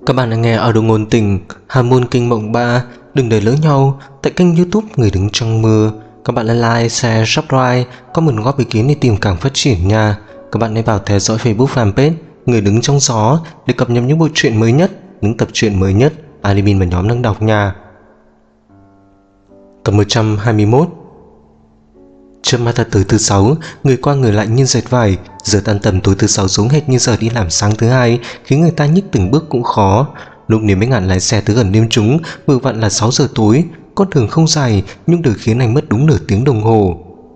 Các bạn đang nghe audio ngôn tình Hàm môn kinh mộng 3. Đừng để lỡ nhau tại kênh YouTube Người đứng trong mưa. Các bạn like, share, subscribe, comment góp ý kiến để tìm càng phát triển nha. Các bạn hãy vào theo dõi Facebook fanpage Người đứng trong gió để cập nhật những bộ truyện mới nhất, những tập truyện mới nhất admin và nhóm đang đọc nha. Tập 121. Trước mắt ta tới thứ sáu, người qua người lại như dệt vải. Giờ tan tầm tối thứ sáu giống hệt như giờ đi làm sáng thứ hai, khiến người ta nhích từng bước cũng khó. Lúc Niềm Bách Ngạn lái xe tới gần đêm trúng, vừa vặn là 6 giờ tối. Con đường không dài nhưng đời khiến anh mất đúng nửa tiếng đồng hồ.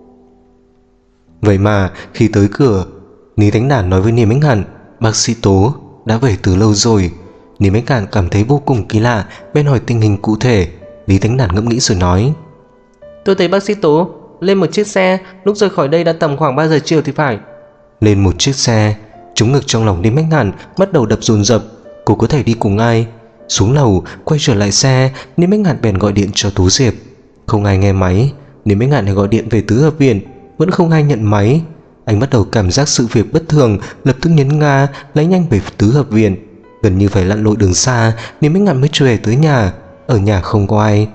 Vậy mà khi tới cửa, Lý Thánh Đản nói với Niềm Bách Ngạn, bác sĩ Tố đã về từ lâu rồi. Niềm Bách Ngạn cảm thấy vô cùng kỳ lạ, bên hỏi tình hình cụ thể. Lý Thánh Đản ngẫm nghĩ rồi nói, tôi thấy bác sĩ Tố lên một chiếc xe, lúc rời khỏi đây đã tầm khoảng 3 giờ chiều thì phải. Lên một chiếc xe. Trúng ngực trong lòng Niềm Bách Ngạn bắt đầu đập dồn dập. Cô có thể đi cùng ai? Xuống lầu quay trở lại xe, Niềm Bách Ngạn bèn gọi điện cho Tố Diệp. Không ai nghe máy. Niềm Bách Ngạn lại gọi điện về tứ hợp viện, vẫn không ai nhận máy. Anh bắt đầu cảm giác sự việc bất thường, lập tức nhấn ga lái nhanh về tứ hợp viện. Gần như phải lặn lội đường xa, Niềm Bách Ngạn mới trở về tới nhà. Ở nhà không có ai.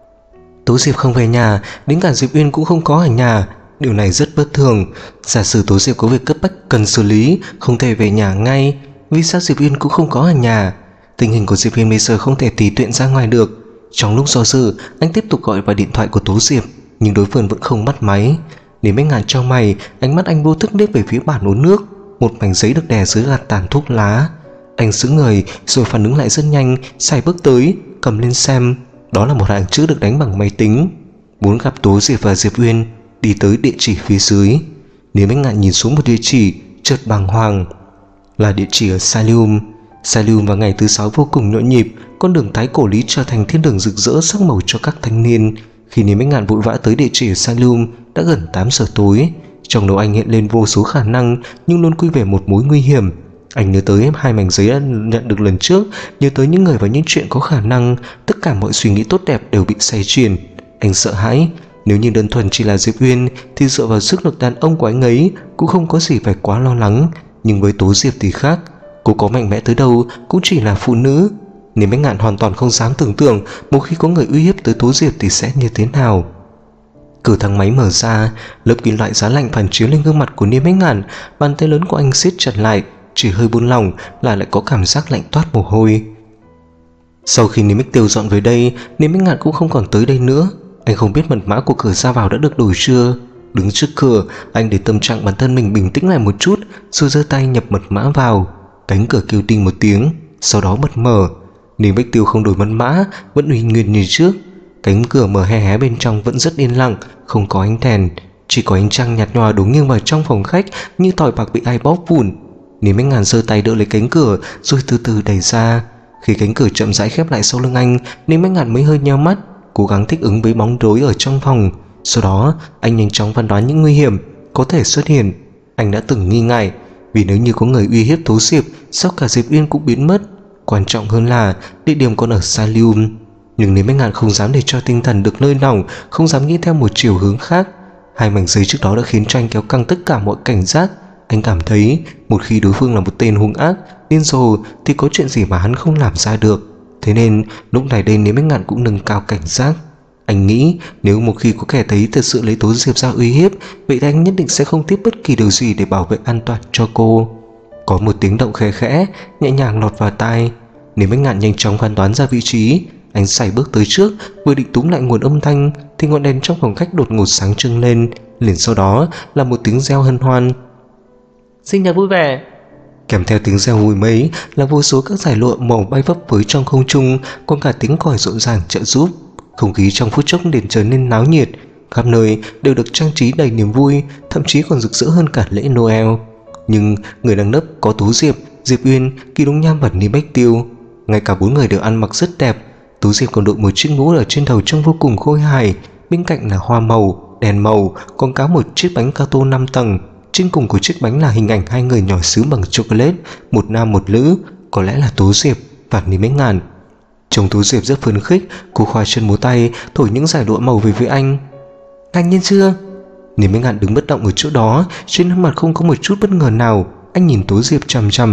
Tố Diệp không về nhà, đến cả Diệp Uyên cũng không có ở nhà. Điều này rất bất thường. Giả sử Tố Diệp có việc cấp bách cần xử lý, không thể về nhà ngay, vì sao Diệp Uyên cũng không có ở nhà? Tình hình của Diệp Uyên bây giờ không thể tùy tiện ra ngoài được. Trong lúc do dự, anh tiếp tục gọi vào điện thoại của Tố Diệp, nhưng đối phương vẫn không bắt máy. Niềm Bách Ngạn trong mày, ánh mắt anh vô thức liếc về phía bàn uống nước. Một mảnh giấy được đè dưới gạt tàn thuốc lá. Anh sững người rồi phản ứng lại rất nhanh, xài bước tới cầm lên xem. Đó là một hàng chữ được đánh bằng máy tính. Muốn gặp Tố Diệp và Diệp Uyên, đi tới địa chỉ phía dưới. Niềm Bách Ngạn nhìn xuống một địa chỉ, chợt bàng hoàng. Là địa chỉ ở Salium. Salium vào ngày thứ sáu vô cùng nhộn nhịp. Con đường Thái Cổ Lý trở thành thiên đường rực rỡ sắc màu cho các thanh niên. Khi Niềm Bách Ngạn vội vã tới địa chỉ ở Salium, đã gần 8 giờ tối. Trong đầu anh hiện lên vô số khả năng, nhưng luôn quy về một mối nguy hiểm. Anh nhớ tới hai mảnh giấy đã nhận được lần trước, nhớ tới những người và những chuyện có khả năng. Tất cả mọi suy nghĩ tốt đẹp đều bị say chuyền. Anh sợ hãi. Nếu như đơn thuần chỉ là Diệp Uyên thì dựa vào sức lực đàn ông của anh ấy cũng không có gì phải quá lo lắng. Nhưng với Tố Diệp thì khác. Cô có mạnh mẽ tới đâu cũng chỉ là phụ nữ. Niềm Bách Ngạn hoàn toàn không dám tưởng tượng một khi có người uy hiếp tới Tố Diệp thì sẽ như thế nào. Cửa thang máy mở ra, lớp kính loại giá lạnh phản chiếu lên gương mặt của Niềm Bách Ngạn. Bàn tay lớn của anh siết chặt lại, chỉ hơi buông lỏng là lại có cảm giác lạnh toát mồ hôi. Sau khi Niềm Bách Tiêu dọn về đây, Niềm Bách Ngạn cũng không còn tới đây nữa. Anh không biết mật mã của cửa ra vào đã được đổi chưa. Đứng trước cửa, anh để tâm trạng bản thân mình bình tĩnh lại một chút, rồi giơ tay nhập mật mã vào. Cánh cửa kêu tinh một tiếng, sau đó bật mở. Niềm Bách Tiêu không đổi mật mã, vẫn uy nguyên như trước. Cánh cửa mở hé hé, bên trong vẫn rất yên lặng, không có ánh đèn, chỉ có ánh trăng nhạt nhòa đúng nghiêng vào trong phòng khách như tỏi bạc bị ai bóp vụn. Niềm Bách Ngạn giơ tay đỡ lấy cánh cửa rồi từ từ đẩy ra. Khi cánh cửa chậm rãi khép lại sau lưng anh, Niềm Bách Ngạn mới hơi nheo mắt, cố gắng thích ứng với bóng tối ở trong phòng. Sau đó anh nhanh chóng phán đoán những nguy hiểm có thể xuất hiện. Anh đã từng nghi ngại, vì nếu như có người uy hiếp Tố Diệp, sao cả Diệp Uyên cũng biến mất. Quan trọng hơn là địa điểm còn ở Salium. Nhưng Niềm Bách Ngạn không dám để cho tinh thần được nơi lỏng, không dám nghĩ theo một chiều hướng khác. Hai mảnh giấy trước đó đã khiến cho anh kéo căng tất cả mọi cảnh giác. Anh cảm thấy một khi đối phương là một tên hung ác, điên rồ thì có chuyện gì mà hắn không làm ra được. Thế nên lúc này đây Niềm Bách Ngạn cũng nâng cao cảnh giác. Anh nghĩ nếu một khi có kẻ thấy thật sự lấy Tố Diệp ra uy hiếp, vậy thì anh nhất định sẽ không tiếp bất kỳ điều gì để bảo vệ an toàn cho cô. Có một tiếng động khẽ khẽ nhẹ nhàng lọt vào tai. Niềm Bách Ngạn nhanh chóng phán đoán ra vị trí. Anh sải bước tới trước, vừa định túm lại nguồn âm thanh thì ngọn đèn trong phòng khách đột ngột sáng trưng lên. Liền sau đó là một tiếng reo hân hoan. Sinh nhật vui vẻ. Kèm theo tiếng reo hùi mấy là vô số các dải lụa màu bay vấp với trong không trung, còn cả tiếng còi rộn ràng trợ giúp. Không khí trong phút chốc liền trở nên náo nhiệt, khắp nơi đều được trang trí đầy niềm vui, thậm chí còn rực rỡ hơn cả lễ Noel. Nhưng người đang nấp có Tố Diệp, Diệp Uyên, Kỳ Đông Nham và Niềm Bách Tiêu. Ngay cả bốn người đều ăn mặc rất đẹp. Tố Diệp còn đội một chiếc mũ ở trên đầu trông vô cùng khôi hài, bên cạnh là hoa màu, đèn màu, còn có một chiếc bánh gato 5 tầng. Trên cùng của chiếc bánh là hình ảnh hai người nhỏ xíu bằng chocolate, một nam một nữ, có lẽ là Tố Diệp và Niềm Bách Ngạn. Trông Tố Diệp rất phấn khích, cô khoa chân múa tay thổi những dải lụa màu về phía anh. Ngạc nhiên chưa? Niềm Bách Ngạn đứng bất động ở chỗ đó, trên mặt không có một chút bất ngờ nào. Anh nhìn Tố Diệp chằm chằm,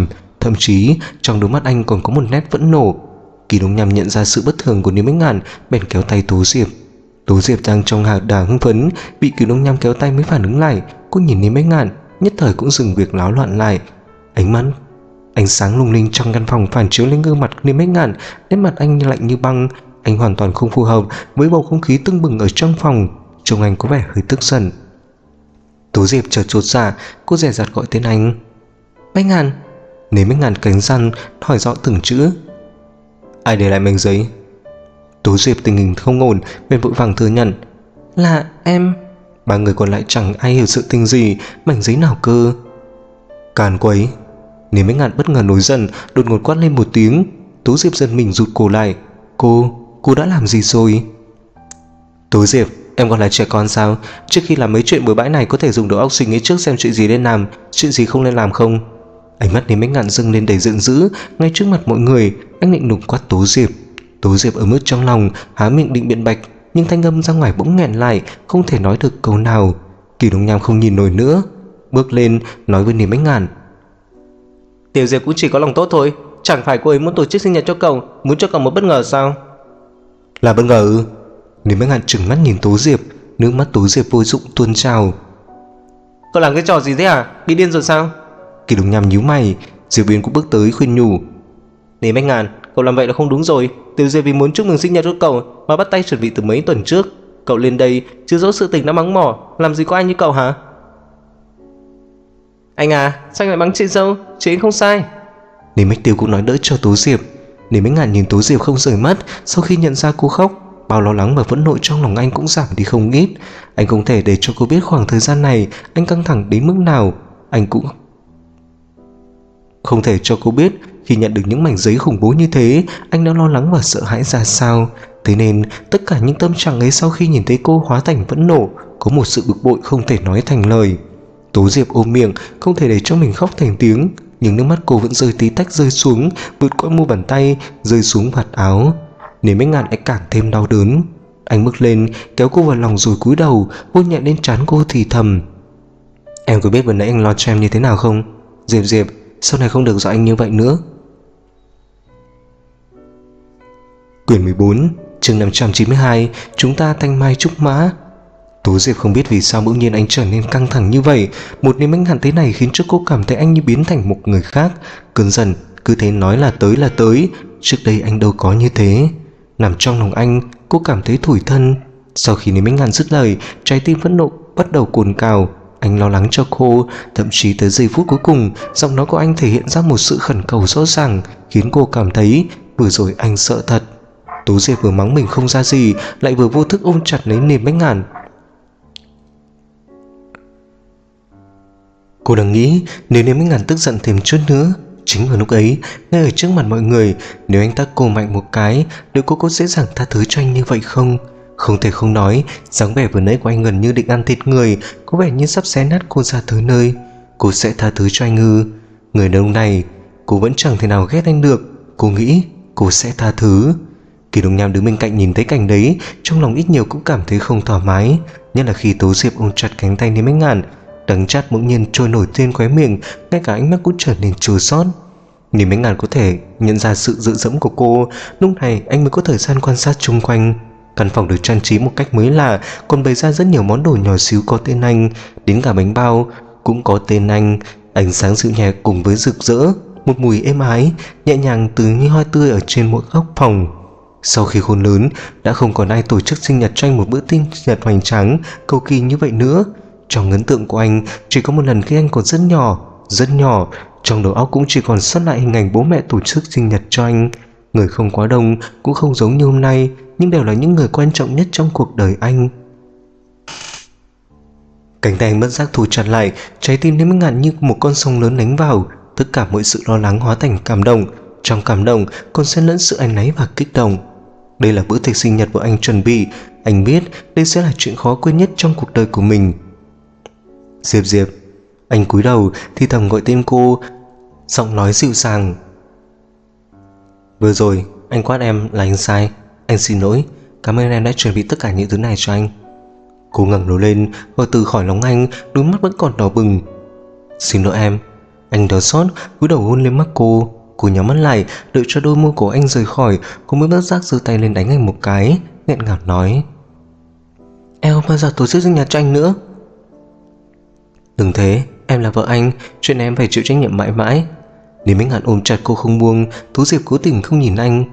thậm chí trong đôi mắt anh còn có một nét phẫn nộ. Kỳ Đông Nham nhận ra sự bất thường của Niêm Bách Ngạn, bèn kéo tay Tố Diệp. Tố Diệp đang trong đà hưng phấn, bị Kỳ Đông Nham kéo tay mới phản ứng lại. Cô nhìn Niêm Bách Ngạn, nhất thời cũng dừng việc náo loạn lại. Ánh sáng lung linh trong căn phòng phản chiếu lên gương mặt Niêm Bách Ngạn, nét mặt anh lạnh như băng. Anh hoàn toàn không phù hợp với bầu không khí tưng bừng ở trong phòng, trông anh có vẻ hơi tức giận. Tố Diệp chợt chột dạ, cô dè dặt gọi tên anh. Bách Ngạn. Niêm Bách Ngạn cánh răng hỏi rõ từng chữ. Ai để lại mảnh giấy? Tố Diệp tình hình không ổn bèn vội vàng thừa nhận. Là em. Ba người còn lại chẳng ai hiểu sự tình gì. Mảnh giấy nào cơ? Càn quấy. Niêm Bách Ngạn bất ngờ nổi giận, đột ngột quát lên một tiếng. Tố Diệp giật mình rụt cổ lại. Cô đã làm gì rồi? Tố Diệp, em còn là trẻ con sao? Trước khi làm mấy chuyện bừa bãi này có thể dùng đầu óc suy nghĩ trước xem chuyện gì nên làm, chuyện gì không nên làm không? Ánh mắt Niêm Bách Ngạn dâng lên đầy giận dữ. Ngay trước mặt mọi người, anh lạnh lùng quát Tố Diệp. Tố Diệp ở mức trong lòng, há miệng định biện bạch, nhưng thanh âm ra ngoài bỗng nghẹn lại, không thể nói được câu nào. Kỳ Đông Nham không nhìn nổi nữa, bước lên nói với Niêm Bách Ngạn. Tiểu Diệp cũng chỉ có lòng tốt thôi, chẳng phải cô ấy muốn tổ chức sinh nhật cho cậu, muốn cho cậu một bất ngờ sao? Là bất ngờ ư? Niêm Bách Ngạn trừng mắt nhìn Tố Diệp, nước mắt Tố Diệp vô dụng tuôn trào. Cậu làm cái trò gì thế à? Bị điên rồi sao? Kỳ Đông Nham nhíu mày. Diệp Uyên cũng bước tới khuyên nhủ. Niêm Bách Ngạn, cậu làm vậy là không đúng rồi. Tiểu Diệp vì muốn chúc mừng sinh nhật cho cậu mà bắt tay chuẩn bị từ mấy tuần trước. Cậu lên đây chứ dỗ sự tình đã mắng mỏ, làm gì có ai như cậu hả? Anh à, sao anh lại mắng chị dâu? Chị ấy không sai. Niêm Bách Tiêu cũng nói đỡ cho Tố Diệp. Niêm Bách Ngạn nhìn Tố Diệp không rời mắt. Sau khi nhận ra cô khóc, bao lo lắng và phẫn nộ trong lòng anh cũng giảm đi không ít. Anh không thể để cho cô biết khoảng thời gian này anh căng thẳng đến mức nào. Anh cũng không thể cho cô biết khi nhận được những mảnh giấy khủng bố như thế anh đã lo lắng và sợ hãi ra sao. Thế nên tất cả những tâm trạng ấy sau khi nhìn thấy cô hóa thành phẫn nộ, có một sự bực bội không thể nói thành lời. Tố Diệp ôm miệng, không thể để cho mình khóc thành tiếng, nhưng nước mắt cô vẫn rơi tí tách rơi xuống, vượt qua mu bàn tay, rơi xuống vạt áo. Niêm Bách Ngạn lại càng thêm đau đớn. Anh bước lên, kéo cô vào lòng rồi cúi đầu, hôn nhẹ lên trán cô thì thầm. Em có biết vừa nãy anh lo cho em như thế nào không? Diệp, sau này không được dọa anh như vậy nữa. Quyển 14, chương 592, chúng ta thanh mai trúc mã. Tố Diệp không biết vì sao bỗng nhiên anh trở nên căng thẳng như vậy. Một Niêm Bách Ngạn thế này khiến cho cô cảm thấy anh như biến thành một người khác. Cơn giận cứ thế nói là tới. Trước đây anh đâu có như thế. Nằm trong lòng anh, cô cảm thấy tủi thân. Sau khi Niêm Bách Ngạn dứt lời, trái tim phẫn nộ bắt đầu cồn cào. Anh lo lắng cho cô, thậm chí tới giây phút cuối cùng, giọng nói của anh thể hiện ra một sự khẩn cầu rõ ràng, khiến cô cảm thấy vừa rồi anh sợ thật. Tố Diệp vừa mắng mình không ra gì, lại vừa vô thức ôm chặt lấy Niêm Bách Ngạn. Cô đang nghĩ nếu Niêm Bách Ngạn tức giận thêm chút nữa. Chính vào lúc ấy, ngay ở trước mặt mọi người, nếu anh tát cô mạnh một cái, liệu cô có dễ dàng tha thứ cho anh như vậy không? Không thể không nói, dáng vẻ vừa nãy của anh gần như định ăn thịt người, có vẻ như sắp xé nát cô ra tới nơi. Cô sẽ tha thứ cho anh ư? Người đàn ông này, cô vẫn chẳng thể nào ghét anh được. Cô nghĩ cô sẽ tha thứ. Kỳ Đông Nham đứng bên cạnh nhìn thấy cảnh đấy, trong lòng ít nhiều cũng cảm thấy không thoải mái, nhất là khi Tố Diệp ôm chặt cánh tay Niêm Bách Ngạn. Đắng chát bỗng nhiên trôi nổi trên khóe miệng, ngay cả ánh mắt cũng trở nên chua xót. Niêm Bách Ngạn có thể nhận ra sự dựa dẫm của cô. Lúc này anh mới có thời gian quan sát chung quanh. Căn phòng được trang trí một cách mới lạ, còn bày ra rất nhiều món đồ nhỏ xíu có tên anh, đến cả bánh bao cũng có tên anh. Ánh sáng dịu nhẹ cùng với rực rỡ, một mùi êm ái nhẹ nhàng từ như hoa tươi ở trên mỗi góc phòng. Sau khi khôn lớn, đã không còn ai tổ chức sinh nhật cho anh một bữa sinh nhật hoành tráng cầu kỳ như vậy nữa. Trong ấn tượng của anh, chỉ có một lần khi anh còn rất nhỏ, trong đầu óc cũng chỉ còn sót lại hình ảnh bố mẹ tổ chức sinh nhật cho anh. Người không quá đông, cũng không giống như hôm nay, nhưng đều là những người quan trọng nhất trong cuộc đời anh. Cánh tay anh bất giác thu chặt lại, trái tim Niêm Bách Ngạn như một con sông lớn đánh vào. Tất cả mọi sự lo lắng hóa thành cảm động, trong cảm động còn xen lẫn sự áy náy và kích động. Đây là bữa tiệc sinh nhật của anh chuẩn bị, anh biết đây sẽ là chuyện khó quên nhất trong cuộc đời của mình. Diệp. Anh cúi đầu thì thầm gọi tên cô, giọng nói dịu dàng. Vừa rồi anh quát em là anh sai, anh xin lỗi, cảm ơn em đã chuẩn bị tất cả những thứ này cho anh. Cô ngẩng đầu lên, gọi từ khỏi lòng anh, đôi mắt vẫn còn đỏ bừng. Xin lỗi em Anh đau xót cúi đầu hôn lên mắt cô. Cô nhắm mắt lại đợi cho đôi môi của anh rời khỏi. Cô mới bất giác giơ tay lên đánh anh một cái, nghẹn ngào nói: "Em không bao giờ tổ chức sinh nhật cho anh nữa." "Đừng thế, em là vợ anh, chuyện này em phải chịu trách nhiệm mãi mãi." Lý Minh Ngạn ôm chặt cô không buông. Tú Diệp cố tình không nhìn anh.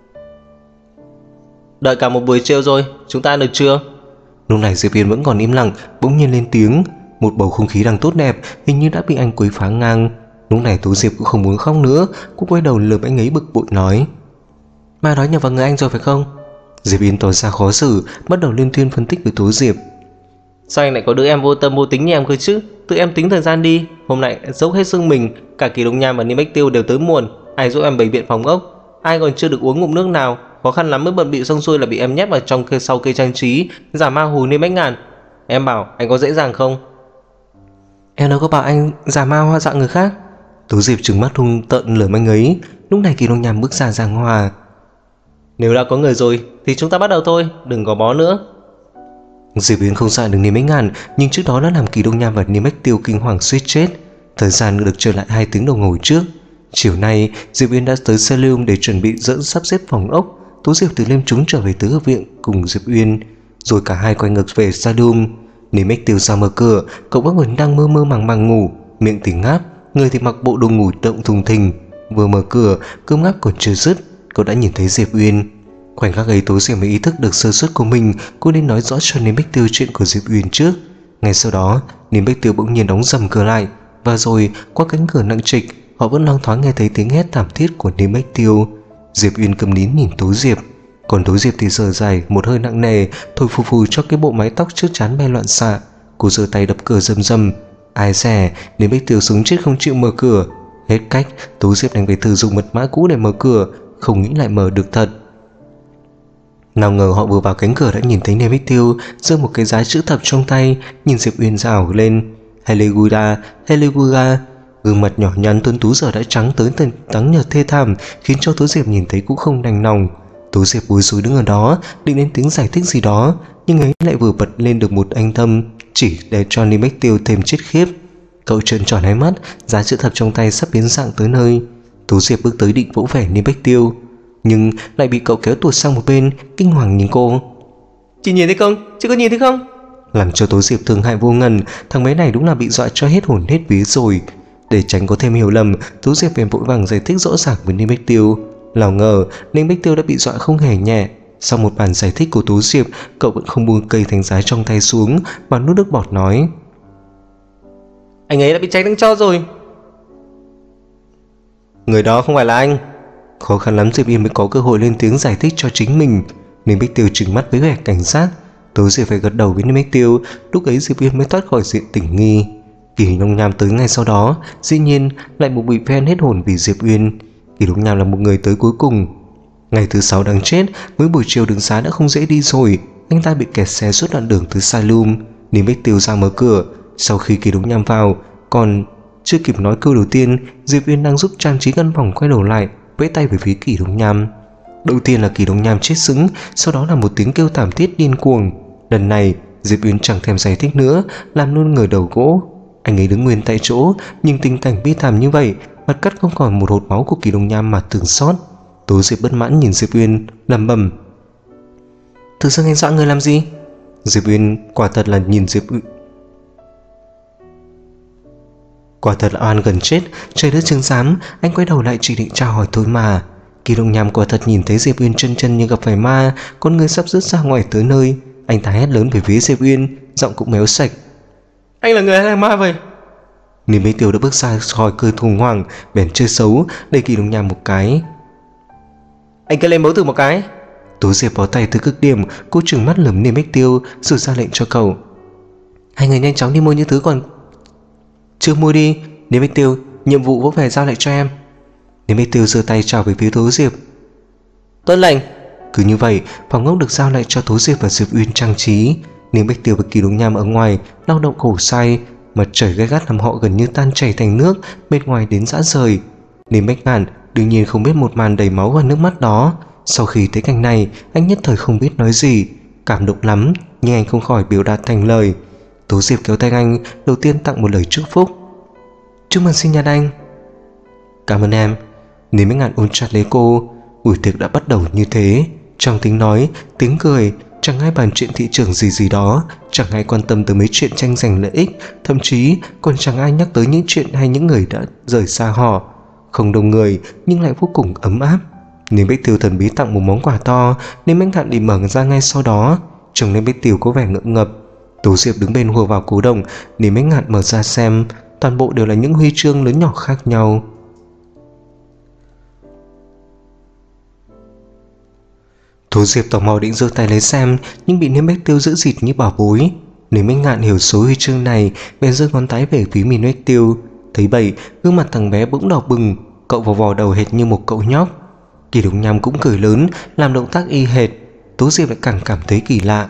Đợi cả một buổi chiều rồi, chúng ta ăn được chưa? Lúc này Diệp Uyên vẫn còn im lặng, bỗng nhiên lên tiếng. Một bầu không khí đang tốt đẹp hình như đã bị anh quấy phá ngang. Lúc này Tú Diệp cũng không muốn khóc nữa. Cô quay đầu lườm anh ấy bực bội nói: "Ma nói nhầm vào người anh rồi phải không?" Diệp Uyên tỏ ra khó xử, bắt đầu liên thuyên phân tích với Tú Diệp. Sao anh lại có đứa em vô tâm vô tính như em cơ chứ? Tự em tính thời gian đi. Hôm nay dốc hết sức mình, cả Kỳ Đông Nham và Niêm Bách Tiêu đều tới muộn. Ai giúp em bày biện phòng ốc? Ai còn chưa được uống ngụm nước nào? Khó khăn lắm mới bận bịu xong xuôi là bị em nhét vào trong sau cây trang trí, giả ma hù Niêm Bách Ngạn. Em bảo anh có dễ dàng không? Em đâu có bảo anh giả ma hoa dạng người khác. Tú Diệp trừng mắt hung tợn lườm anh ấy. Lúc này Kỳ Đông Nham bước ra giảng hòa: Nếu đã có người rồi thì chúng ta bắt đầu thôi, đừng có bó nữa. Diệp Uyên không sợ được Niêm Bách Ngạn, nhưng trước đó đã làm Kỳ Đông Nham và Niêm Bách Tiêu kinh hoàng suýt chết. Thời gian được trở lại 2 tiếng đồng hồ trước. Chiều nay Diệp Uyên đã tới Selium để chuẩn bị sắp xếp phòng ốc. Tú Diệp từ Liêm Chúng trở về tứ hợp viện cùng Diệp Uyên, rồi cả hai quay ngược về Selium. Niêm Bách Tiêu ra mở cửa. Cậu vẫn còn đang mơ mơ màng màng ngủ, miệng thì ngáp, người thì mặc bộ đồ ngủ động thùng thình. Vừa mở cửa, cơm ngáp còn chưa dứt, cậu đã nhìn thấy Diệp Uyên. Khoảnh khắc ấy Tú Diệp mới ý thức được sơ suất của mình. Cô nên nói rõ cho Niêm Bách Tiêu chuyện của Diệp Uyên trước. Ngay sau đó Niêm Bách Tiêu bỗng nhiên đóng sầm cửa lại, và rồi qua cánh cửa nặng trịch họ vẫn loáng thoáng nghe thấy tiếng hét thảm thiết của Niêm Bách Tiêu. Diệp Uyên cầm nín nhìn Tú Diệp, còn Tú Diệp thì thở dài một hơi nặng nề, thổi phù phù cho cái bộ mái tóc trước trán bay loạn xạ. Cô giơ tay đập cửa rầm rầm. Ai dè Niêm Bách Tiêu sống chết không chịu mở cửa. Hết cách, Tú Diệp đành phải thử dùng mật mã cũ để mở cửa, không nghĩ lại mở được thật. Nào ngờ họ vừa vào cánh cửa đã nhìn thấy Niêm Bách Tiêu giơ một cái giá chữ thập trong tay, nhìn Diệp Uyên rảo lên: "Haleguda, Haleguda." Gương mặt nhỏ nhắn tuấn tú giờ đã trắng tới trắng nhợt thê thảm, khiến cho Tú Diệp nhìn thấy cũng không đành lòng. Tú Diệp bối rối đứng ở đó, định lên tiếng giải thích gì đó, nhưng ấy lại vừa bật lên được một anh thâm, chỉ để cho Niêm Bách Tiêu thêm chết khiếp. Cậu trợn tròn hai mắt, giá chữ thập trong tay sắp biến dạng tới nơi. Tú Diệp bước tới định vỗ về Niêm Bách Tiêu, nhưng lại bị cậu kéo tuột sang một bên, kinh hoàng nhìn cô: "Chị nhìn thấy không? Chị có nhìn thấy không?" Làm cho Tú Diệp thương hại vô ngần. Thằng bé này đúng là bị dọa cho hết hồn hết vía rồi. Để tránh có thêm hiểu lầm, Tú Diệp bèn vội vàng giải thích rõ ràng với Niêm Bách Tiêu. Nào ngờ Niêm Bách Tiêu đã bị dọa không hề nhẹ. Sau một bản giải thích của Tú Diệp, cậu vẫn không buông cây thánh giá trong tay xuống mà nuốt nước bọt nói: "Anh ấy đã bị cháyทั้ng tro rồi." "Người đó không phải là anh." Khó khăn lắm Diệp Yên mới có cơ hội lên tiếng giải thích cho chính mình. Niêm Bách Tiêu trừng mắt với vẻ cảnh giác. Tú Diệp phải gật đầu với Niêm Bách Tiêu. Lúc ấy Diệp Yên mới thoát khỏi diện tình nghi. Kỳ Đông Nham tới ngay sau đó, dĩ nhiên lại một bị phen hết hồn vì Diệp Uyên. Kỳ Đông Nham là một người tới cuối cùng. Ngày thứ 6 đang chết, mới buổi chiều đường xá đã không dễ đi rồi. Anh ta bị kẹt xe suốt đoạn đường tới Selium. Niêm Bách Tiêu ra mở cửa. Sau khi Kỳ Đông Nham vào, còn chưa kịp nói câu đầu tiên, Diệp Uyên đang giúp trang trí căn phòng quay đầu lại, vẫy tay về phía Kỳ Đông Nham. Đầu tiên là Kỳ Đông Nham chết sững, sau đó là một tiếng kêu thảm thiết điên cuồng. Lần này Diệp Uyên chẳng thèm giải thích nữa, làm luôn người đầu gỗ. Anh ấy đứng nguyên tại chỗ, nhưng tình cảnh bi thảm như vậy, mặt cắt không còn một hột máu của Kỳ Đông Nham mà thương xót. Tú Diệp bất mãn nhìn Diệp Uyên, lẩm bẩm: "Tự dưng anh dọa người làm gì?" Diệp Uyên quả thật là oan gần chết, trời đất chứng giám. Anh quay đầu lại chỉ định chào hỏi thôi mà. Kỳ Đông Nham quả thật nhìn thấy Diệp Uyên chân như gặp phải ma, con người sắp rớt ra ngoài tới nơi. Anh ta hét lớn về phía Diệp Uyên, giọng cũng méo sạch: "Anh là người hay là ma vậy?" Niêm Bách Tiêu đã bước ra khỏi cơn khủng hoảng, bèn chơi xấu đẩy Kỳ Đông Nham một cái: "Anh cứ lên mẫu thử một cái." Tú Diệp bó tay tới cực điểm, cô trừng mắt lườm Niêm Bách Tiêu rồi ra lệnh cho cậu: "Hai người nhanh chóng đi mua những thứ còn chưa mua đi. Niêm Bách Tiêu, nhiệm vụ vỗ về giao lại cho em." Niêm Bách Tiêu giơ tay chào về phía Tú Diệp: "Tuân lệnh." Cứ như vậy, phòng ốc được giao lại cho Tú Diệp và Diệp Uyên trang trí. Niêm Bách Tiêu và Kỳ Đông Nham ở ngoài lao động khổ sai. Mặt trời gay gắt làm họ gần như tan chảy thành nước, bên ngoài đến rã rời. Niêm Bách Ngạn đương nhiên không biết một màn đầy máu và nước mắt đó. Sau khi thấy cảnh này, anh nhất thời không biết nói gì, cảm động lắm, nhưng anh không khỏi biểu đạt thành lời. Tú Diệp kéo tay anh, đầu tiên tặng một lời chúc phúc: Chúc mừng sinh nhật anh. Cảm ơn em. Lý Minh Ngạn ôm chặt lấy cô. Buổi tiệc đã bắt đầu như thế. Trong tiếng nói, tiếng cười, chẳng ai bàn chuyện thị trường gì đó, chẳng ai quan tâm tới mấy chuyện tranh giành lợi ích, thậm chí còn chẳng ai nhắc tới những chuyện hay những người đã rời xa họ. Không đông người nhưng lại vô cùng ấm áp. Nên Bích Tiêu thần bí tặng một món quà to, nên Minh Ngạn đi mở ra ngay sau đó. Trông nên Bích Tiêu có vẻ ngượng ngập. Tố Diệp đứng bên hùa vào cố đồng, nên Minh Ngạn mở ra xem, toàn bộ đều là những huy chương lớn nhỏ khác nhau. Tố Diệp tò mò định giơ tay lấy xem, nhưng bị Niêm Bách Tiêu giữ dịt như bảo bối. Nên Minh Ngạn hiểu số huy chương này, bèn giơ ngón tay về phía mình Bách Tiêu. Thấy vậy, gương mặt thằng bé bỗng đỏ bừng, cậu vò vò đầu hệt như một cậu nhóc. Kỳ Đồng Nham cũng cười lớn, làm động tác y hệt. Tố Diệp lại càng cảm thấy kỳ lạ.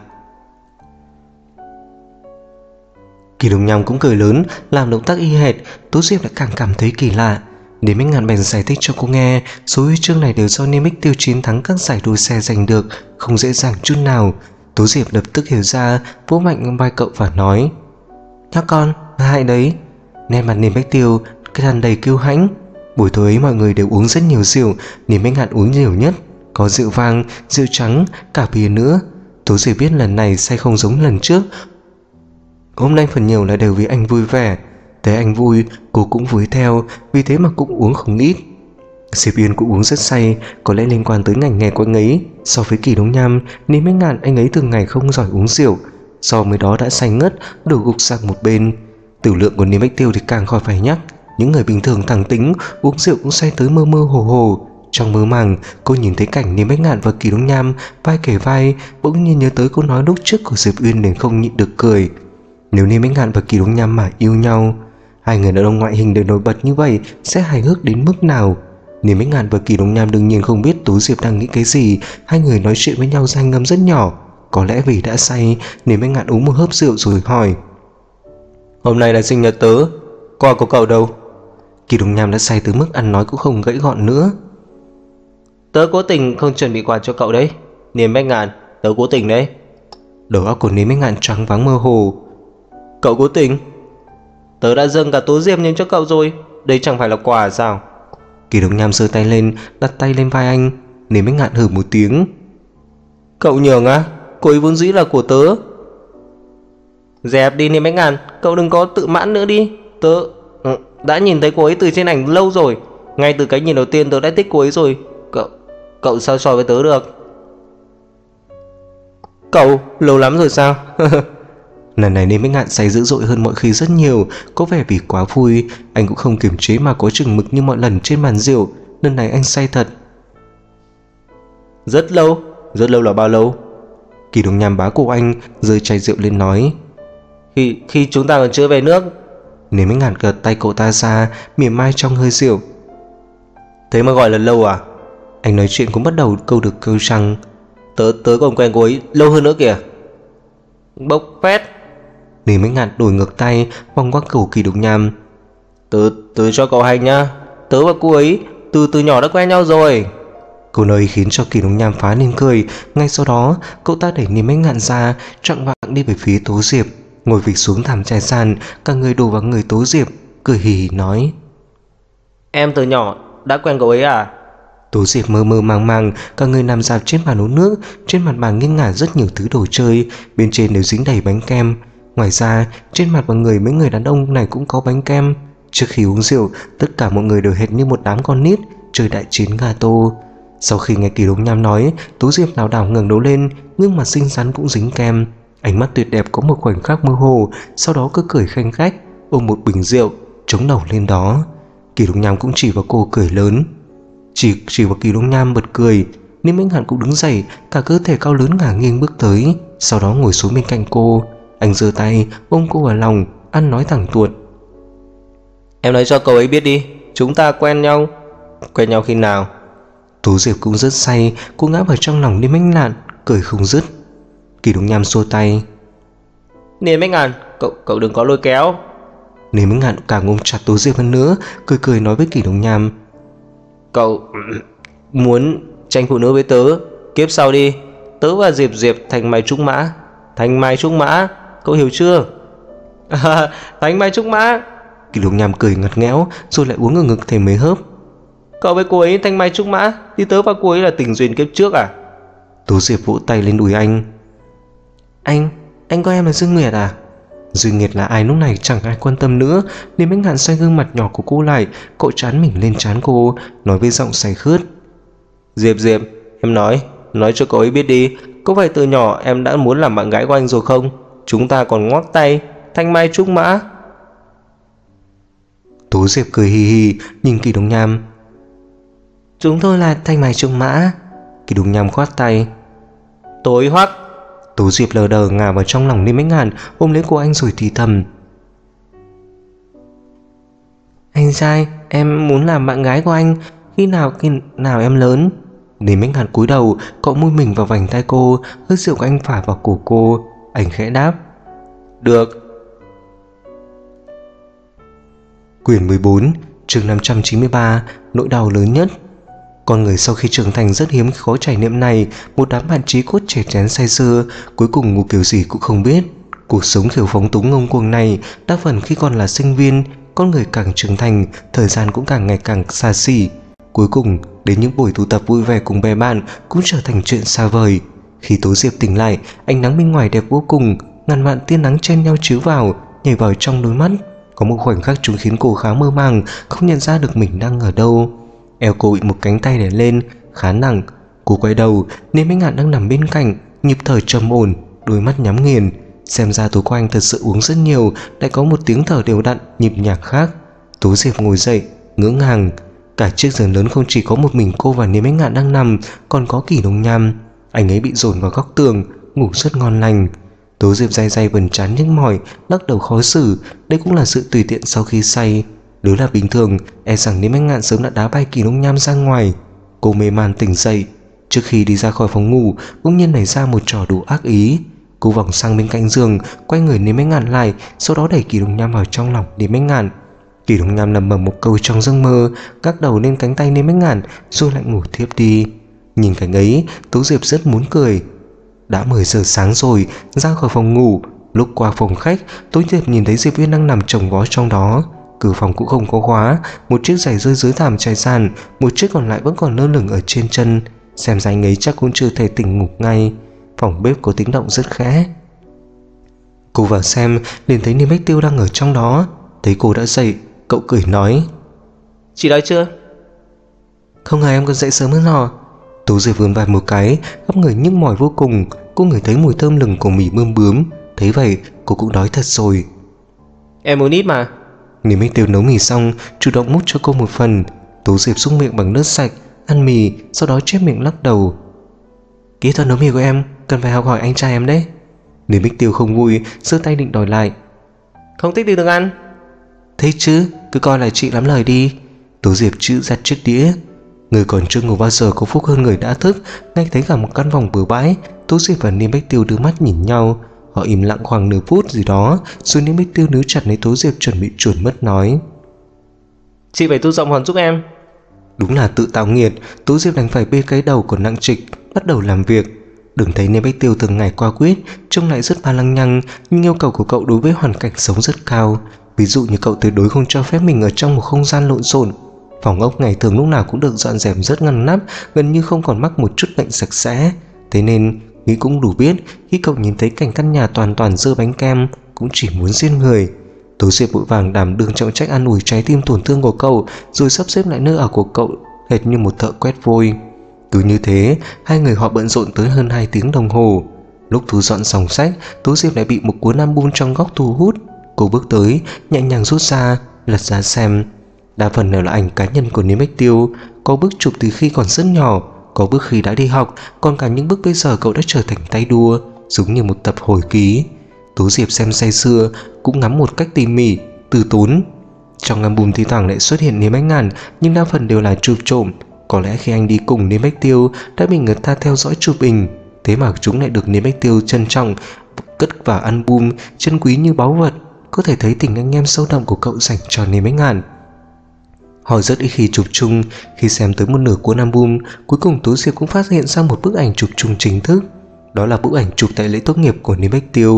Kỳ Đồng Nham cũng cười lớn, làm động tác y hệt. Tố Diệp lại càng cảm thấy kỳ lạ. Đến Minh Ngạn bèn giải thích cho cô nghe, số huy chương này đều do Niêm Bách Tiêu chiến thắng các giải đua xe giành được, không dễ dàng chút nào. Tố Diệp lập tức hiểu ra, vỗ mạnh vai cậu và nói: "Nhóc con, hại đấy." Nét mặt Niêm Bách Tiêu tràn đầy kiêu hãnh. Buổi tối ấy mọi người đều uống rất nhiều rượu, Niêm Minh Ngạn uống nhiều nhất, có rượu vang, rượu trắng, cả bia nữa. Tố Diệp biết lần này say không giống lần trước. Hôm nay phần nhiều là đều vì anh vui vẻ. Thấy anh vui, cô cũng vui theo, vì thế mà cũng uống không ít. Diệp Uyên cũng uống rất say, có lẽ liên quan tới ngành nghề của anh ấy. So với Kỳ Đông Nham, Niêm Minh Ngạn anh ấy thường ngày không giỏi uống rượu, so với đó đã say ngất, đổ gục sang một bên. Tử lượng của Niêm Bách Tiêu thì càng khỏi phải nhắc. Những người bình thường thẳng tính uống rượu cũng say tới mơ mơ hồ hồ. Trong mơ màng, cô nhìn thấy cảnh Niêm Bách Ngạn và Kỳ Đông Nham vai kề vai, bỗng nhiên nhớ tới câu nói lúc trước của Diệp Uyên nên không nhịn được cười. Nếu Niêm Bách Ngạn và Kỳ Đông Nham mà yêu nhau, hai người đàn ông ngoại hình đều nổi bật như vậy sẽ hài hước đến mức nào? Niêm Bách Ngạn và Kỳ Đông Nham đương nhiên không biết Tố Diệp đang nghĩ cái gì. Hai người nói chuyện với nhau danh ngâm rất nhỏ. Có lẽ vì đã say, Niêm Bách Ngạn uống một hớp rượu rồi hỏi: "Hôm nay là sinh nhật tớ, quà của cậu đâu?" Kỳ Đông Nham đã say tới mức ăn nói cũng không gãy gọn nữa. "Tớ cố tình không chuẩn bị quà cho cậu đấy, Niêm Bách Ngạn, tớ cố tình đấy." Đầu óc của Niêm Bách Ngạn choáng váng mơ hồ. "Cậu cố tình? Tớ đã dâng cả Tố Diệp nhân cho cậu rồi, đây chẳng phải là quà sao?" Kỳ Đông Nham giơ tay lên, đặt tay lên vai anh. Niêm Bách Ngạn hừ một tiếng. "Cậu nhường á? Cô ấy vốn dĩ là của tớ." "Dẹp đi Niêm Bách Ngạn, cậu đừng có tự mãn nữa đi. Tớ đã nhìn thấy cô ấy từ trên ảnh lâu rồi. Ngay từ cái nhìn đầu tiên tớ đã thích cô ấy rồi. Cậu sao so với tớ được?" "Cậu lâu lắm rồi sao?" Lần này Niêm Bách Ngạn say dữ dội hơn mọi khi rất nhiều. Có vẻ vì quá vui, anh cũng không kiềm chế mà có chừng mực như mọi lần trên bàn rượu. Lần này anh say thật. Rất lâu là bao lâu?" Kỳ Đông Nham bá cổ anh, giơ chai rượu lên nói: Khi chúng ta còn chưa về nước." Niêm Bách Ngạn gật tay cậu ta ra, mỉa mai trong hơi rượu. "Thế mà gọi là lâu à?" Anh nói chuyện cũng bắt đầu câu được câu trăng. Tớ còn quen cô ấy lâu hơn nữa kìa." "Bốc phét." Niêm Bách Ngạn đổi ngược tay, vòng qua cổ Kỳ Đông Nham. Tớ cho cậu hay nhá, tớ và cô ấy từ nhỏ đã quen nhau rồi." Câu nói khiến cho Kỳ Đông Nham phá lên cười. Ngay sau đó, cậu ta đẩy Niêm Bách Ngạn ra, chặng vạng đi về phía Tố Diệp, ngồi phịch xuống thảm trải sàn, cả người đổ vào người Tố Diệp, cười hì hì nói: "Em từ nhỏ đã quen cậu ấy à?" Tố Diệp mơ mơ màng màng, cả người nằm dạp trên bàn uống nước. Trên mặt bàn nghiêng ngả rất nhiều thứ đồ chơi, bên trên đều dính đầy bánh kem. Ngoài ra, trên mặt và người mấy người đàn ông này cũng có bánh kem. Trước khi uống rượu, tất cả mọi người đều hệt như một đám con nít chơi đại chiến gato. Sau khi nghe Kỳ Đông Nham nói, Tố Diệp lảo đảo ngẩng đầu lên, gương mặt xinh xắn cũng dính kem. Ánh mắt tuyệt đẹp có một khoảnh khắc mơ hồ, sau đó cứ cười khanh khách, ôm một bình rượu, chống đầu lên đó. Kỳ Đông Nham cũng chỉ vào cô cười lớn. Chỉ vào Kỳ Đông Nham bật cười. Niêm Bách Ngạn cũng đứng dậy, cả cơ thể cao lớn ngả nghiêng bước tới, sau đó ngồi xuống bên cạnh cô. Anh giơ tay ôm cô vào lòng, ăn nói thẳng tuột: "Em nói cho cậu ấy biết đi, chúng ta quen nhau khi nào?" Tố Diệp cũng rất say, cô ngã vào trong lòng Niêm Bách Ngạn, cười không dứt. Kỳ Đông Nham xua tay: "Niêm Bách Ngạn, cậu đừng có lôi kéo." Niêm Bách Ngạn càng ôm chặt Tố Diệp hơn nữa, cười nói với Kỳ Đông Nham: "Cậu muốn tranh phụ nữ với tớ, kiếp sau đi, tớ và Diệp thành mai trúc mã, cậu hiểu chưa?" "Thành mai trúc mã." Kỳ Lục Nham cười ngặt nghẽo rồi lại uống ngực ngực thêm mấy hớp. Cậu với cô ấy thanh mai trúc mã, thì tớ và cô ấy là tình duyên kiếp trước à? Tố Diệp vỗ tay lên đùi anh. Anh coi em là Dương Nguyệt à? Dương Nguyệt là ai lúc này chẳng ai quan tâm nữa. Lý Bách Ngạn xoay gương mặt nhỏ của cô lại, cậu trán mình lên trán cô, nói với giọng say khướt. Diệp, em nói cho cậu ấy biết đi, có phải từ nhỏ em đã muốn làm bạn gái của anh rồi không? Chúng ta còn ngoắc tay, thanh mai trúc mã. Tố Diệp cười hì hì nhìn Kỳ Đông Nham. Chúng tôi là thanh mai trúc mã. Kỳ Đông Nham khoát tay. Tối hoắc. Tố Diệp lờ đờ ngả vào trong lòng Lý Bách Ngạn, ôm lấy cô anh rồi thì thầm. Anh trai, em muốn làm bạn gái của anh. Khi nào em lớn? Lý Bách Ngạn cúi đầu, cọ môi mình vào vành tay cô, hơi rượu của anh phả vào cổ cô. Anh khẽ đáp. Được. Quyển 14, chương 593, nỗi đau lớn nhất. Con người sau khi trưởng thành rất hiếm có trải nghiệm này. Một đám bạn trí cốt trẻ chén say sưa, cuối cùng ngủ kiểu gì cũng không biết. Cuộc sống kiểu phóng túng ngông cuồng này, đa phần khi còn là sinh viên, con người càng trưởng thành, thời gian cũng càng ngày càng xa xỉ. Cuối cùng, đến những buổi tụ tập vui vẻ cùng bè bạn cũng trở thành chuyện xa vời. Khi Tố Diệp tỉnh lại, ánh nắng bên ngoài đẹp vô cùng, ngàn vạn tia nắng chen nhau chiếu vào, nhảy vào trong đôi mắt. Có một khoảnh khắc chúng khiến cô khá mơ màng, không nhận ra được mình đang ở đâu. Eo cô bị một cánh tay đè lên, khá nặng. Cô quay đầu, nên Bách Ngạn đang nằm bên cạnh, nhịp thở trầm ổn, đôi mắt nhắm nghiền. Xem ra tối qua anh thật sự uống rất nhiều, lại có một tiếng thở đều đặn, nhịp nhàng khác. Tố Diệp ngồi dậy, ngỡ ngàng. Cả chiếc giường lớn không chỉ có một mình cô và Niêm Bách Ngạn đang nằm, còn có Kỳ Đông Nham. Anh ấy bị dồn vào góc tường, ngủ rất ngon lành. Tố Diệp day day vần trán nhức mỏi, lắc đầu khó xử. Đây cũng là sự tùy tiện sau khi say. Nếu là bình thường, e rằng Niêm Bách Ngạn sớm đã đá bay Kỳ Đông Nham ra ngoài. Cô mê man tỉnh dậy. Trước khi đi ra khỏi phòng ngủ, bỗng nhiên nảy ra một trò đủ ác ý. Cô vòng sang bên cạnh giường, quay người Niêm Bách Ngạn lại, sau đó đẩy Kỳ Đông Nham vào trong lòng Niêm Bách Ngạn. Kỳ Đông Nham lẩm bẩm một câu trong giấc mơ, gác đầu lên cánh tay Niêm Bách Ngạn rồi lại ngủ thiếp đi. Nhìn cảnh ấy, Tố Diệp rất muốn cười. Đã 10 giờ sáng rồi, ra khỏi phòng ngủ, lúc qua phòng khách, Tố Diệp nhìn thấy Diệp Viên đang nằm chồng vó trong đó. Cửa phòng cũng không có khóa, một chiếc giày rơi dưới thảm trải sàn, một chiếc còn lại vẫn còn lơ lửng ở trên chân. Xem ra anh ấy chắc cũng chưa thể tỉnh ngủ ngay. Phòng bếp có tiếng động rất khẽ. Cô vào xem, liền thấy Niêm Bách Tiêu đang ở trong đó. Thấy cô đã dậy, cậu cười nói. Chị đói chưa? Không ngờ em còn dậy sớm hơn hò. Tố Diệp vươn vai một cái, khắp người nhức mỏi vô cùng. Cô ngửi thấy mùi thơm lừng của mì bươm bướm. Thấy vậy, cô cũng đói thật rồi. Em muốn ít mà. Niêm Bách Tiêu nấu mì xong, chủ động múc cho cô một phần. Tố Diệp xúc miệng bằng nước sạch, ăn mì, sau đó chép miệng lắc đầu. Kỹ thuật nấu mì của em cần phải học hỏi anh trai em đấy. Niêm Bách Tiêu không vui, giơ tay định đòi lại. Không thích thì đừng ăn. Thế chứ, cứ coi là chị lắm lời đi. Tố Diệp chữ giặt chiếc đĩa. Người còn chưa ngủ bao giờ có phúc hơn người đã thức. Ngay thấy cả một căn phòng bừa bãi, Tố Diệp và Niêm Bách Tiêu đưa mắt nhìn nhau. Họ im lặng khoảng nửa phút gì đó, rồi Niêm Bách Tiêu níu chặt lấy Tố Diệp chuẩn bị chuồn mất nói. Chị phải tu giọng hòn giúp em. Đúng là tự tạo nghiệt. Tố Diệp đành phải bê cái đầu của nặng trịch, bắt đầu làm việc. Đừng thấy Niêm Bách Tiêu từng ngày qua quyết, trông lại rất ba lăng nhăng, nhưng yêu cầu của cậu đối với hoàn cảnh sống rất cao. Ví dụ như cậu tuyệt đối không cho phép mình ở trong một không gian lộn xộn. Phòng ốc ngày thường lúc nào cũng được dọn dẹp rất ngăn nắp, gần như không còn mắc một chút bệnh sạch sẽ. Thế nên nghĩ cũng đủ biết, khi cậu nhìn thấy cảnh căn nhà toàn toàn dơ bánh kem, cũng chỉ muốn giết người. Tố Diệp vội vàng đảm đương trọng trách an ủi trái tim tổn thương của cậu, rồi sắp xếp lại nơi ở của cậu hệt như một thợ quét vôi. Cứ như thế, hai người họ bận rộn tới hơn 2 tiếng đồng hồ. Lúc thu dọn sòng sách, Tố Diệp lại bị một cuốn album trong góc thu hút. Cô bước tới, nhẹ nhàng rút ra, lật ra xem. Đa phần đều là ảnh cá nhân của Niêm Bách Tiêu. Có bức chụp từ khi còn rất nhỏ, có bức khi đã đi học, còn cả những bức bây giờ cậu đã trở thành tay đua, giống như một tập hồi ký. Tố Diệp xem say sưa, cũng ngắm một cách tỉ mỉ, từ tốn. Trong album thi thoảng lại xuất hiện Niêm Bách Ngạn, nhưng đa phần đều là chụp trộm. Có lẽ khi anh đi cùng Niêm Bách Tiêu đã bị người ta theo dõi chụp hình, thế mà chúng lại được Niêm Bách Tiêu trân trọng cất vào album, trân quý như báu vật. Có thể thấy tình anh em sâu đậm của cậu dành cho Niêm Bách Ngạn. Họ rất ít khi chụp chung. Khi xem tới một nửa cuốn album, cuối cùng Tố Diệp cũng phát hiện ra một bức ảnh chụp chung chính thức. Đó là bức ảnh chụp tại lễ tốt nghiệp của Niêm Bách Tiêu.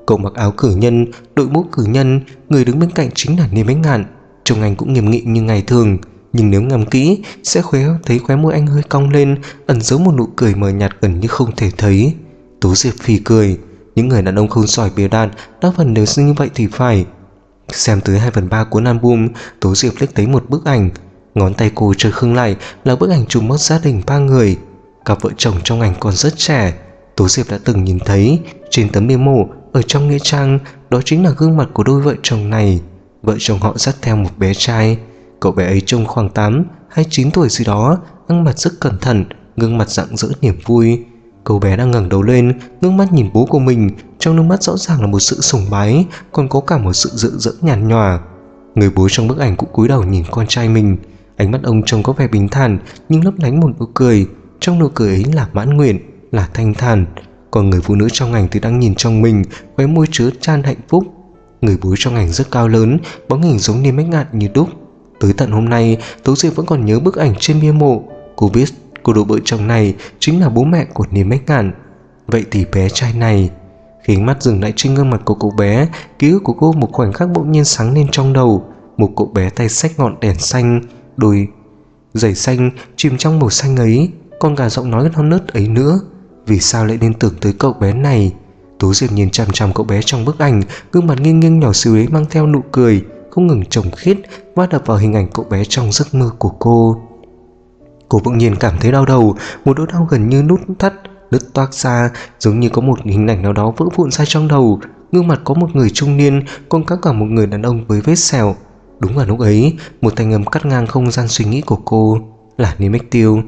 Cậu mặc áo cử nhân, đội mũ cử nhân, người đứng bên cạnh chính là Niêm Bách Ngạn. Trông anh cũng nghiêm nghị như ngày thường, nhưng nếu ngắm kỹ sẽ thấy khóe môi anh hơi cong lên, ẩn giấu một nụ cười mờ nhạt gần như không thể thấy. Tố Diệp phì cười. Những người đàn ông không giỏi bìa đặt đa phần đều như vậy thì phải. Xem tới 2/3 cuốn album, Tố Diệp liếc thấy một bức ảnh. Ngón tay cô chợt khựng lại là bức ảnh chụp một gia đình 3 người. Cặp vợ chồng trong ảnh còn rất trẻ. Tố Diệp đã từng nhìn thấy trên tấm memo ở trong nghĩa trang. Đó chính là gương mặt của đôi vợ chồng này. Vợ chồng họ dắt theo một bé trai. Cậu bé ấy trông khoảng 8 hay 9 tuổi gì đó, ăn mặc rất cẩn thận, gương mặt rạng rỡ niềm vui. Cậu bé đang ngẩng đầu lên, ngước mắt nhìn bố của mình, trong nước mắt rõ ràng là một sự sùng bái, còn có cả một sự rực rỡ nhàn nhòa. Người bố trong bức ảnh cũng cúi đầu nhìn con trai mình. Ánh mắt ông trông có vẻ bình thản nhưng lấp lánh một nụ cười. Trong nụ cười ấy là mãn nguyện, là thanh thản. Còn người phụ nữ trong ảnh thì đang nhìn trong mình, khóe môi chứa chan hạnh phúc. Người bố trong ảnh rất cao lớn, bóng hình giống Niêm Bách Ngạn như đúc. Tới tận hôm nay, Tố Diệp vẫn còn nhớ bức ảnh trên bia mộ. Cô biết cô đôi vợ chồng này chính là bố mẹ của Niêm Bách Ngạn. Vậy thì bé trai này... Khi ánh mắt dừng lại trên gương mặt của cậu bé, ký ức của cô một khoảnh khắc bỗng nhiên sáng lên trong đầu. Một cậu bé tay xách ngọn đèn xanh, đôi giày xanh chìm trong màu xanh ấy, còn cả giọng nói non nớt ấy nữa. Vì sao lại nên tưởng tới cậu bé này? Tố Diệp nhìn chằm chằm cậu bé trong bức ảnh, gương mặt nghiêng nghiêng nhỏ xíu ấy mang theo nụ cười không ngừng chồng khít va đập vào hình ảnh cậu bé trong giấc mơ của cô. Cô bỗng nhiên cảm thấy đau đầu, một nỗi đau gần như nút thắt đứt toác ra, giống như có một hình ảnh nào đó vỡ vụn ra trong đầu. Gương mặt có một người trung niên, còn có cả một người đàn ông với vết sẹo. Đúng vào lúc ấy, một thanh âm cắt ngang không gian suy nghĩ của cô, là Niêm Bách Tiêu.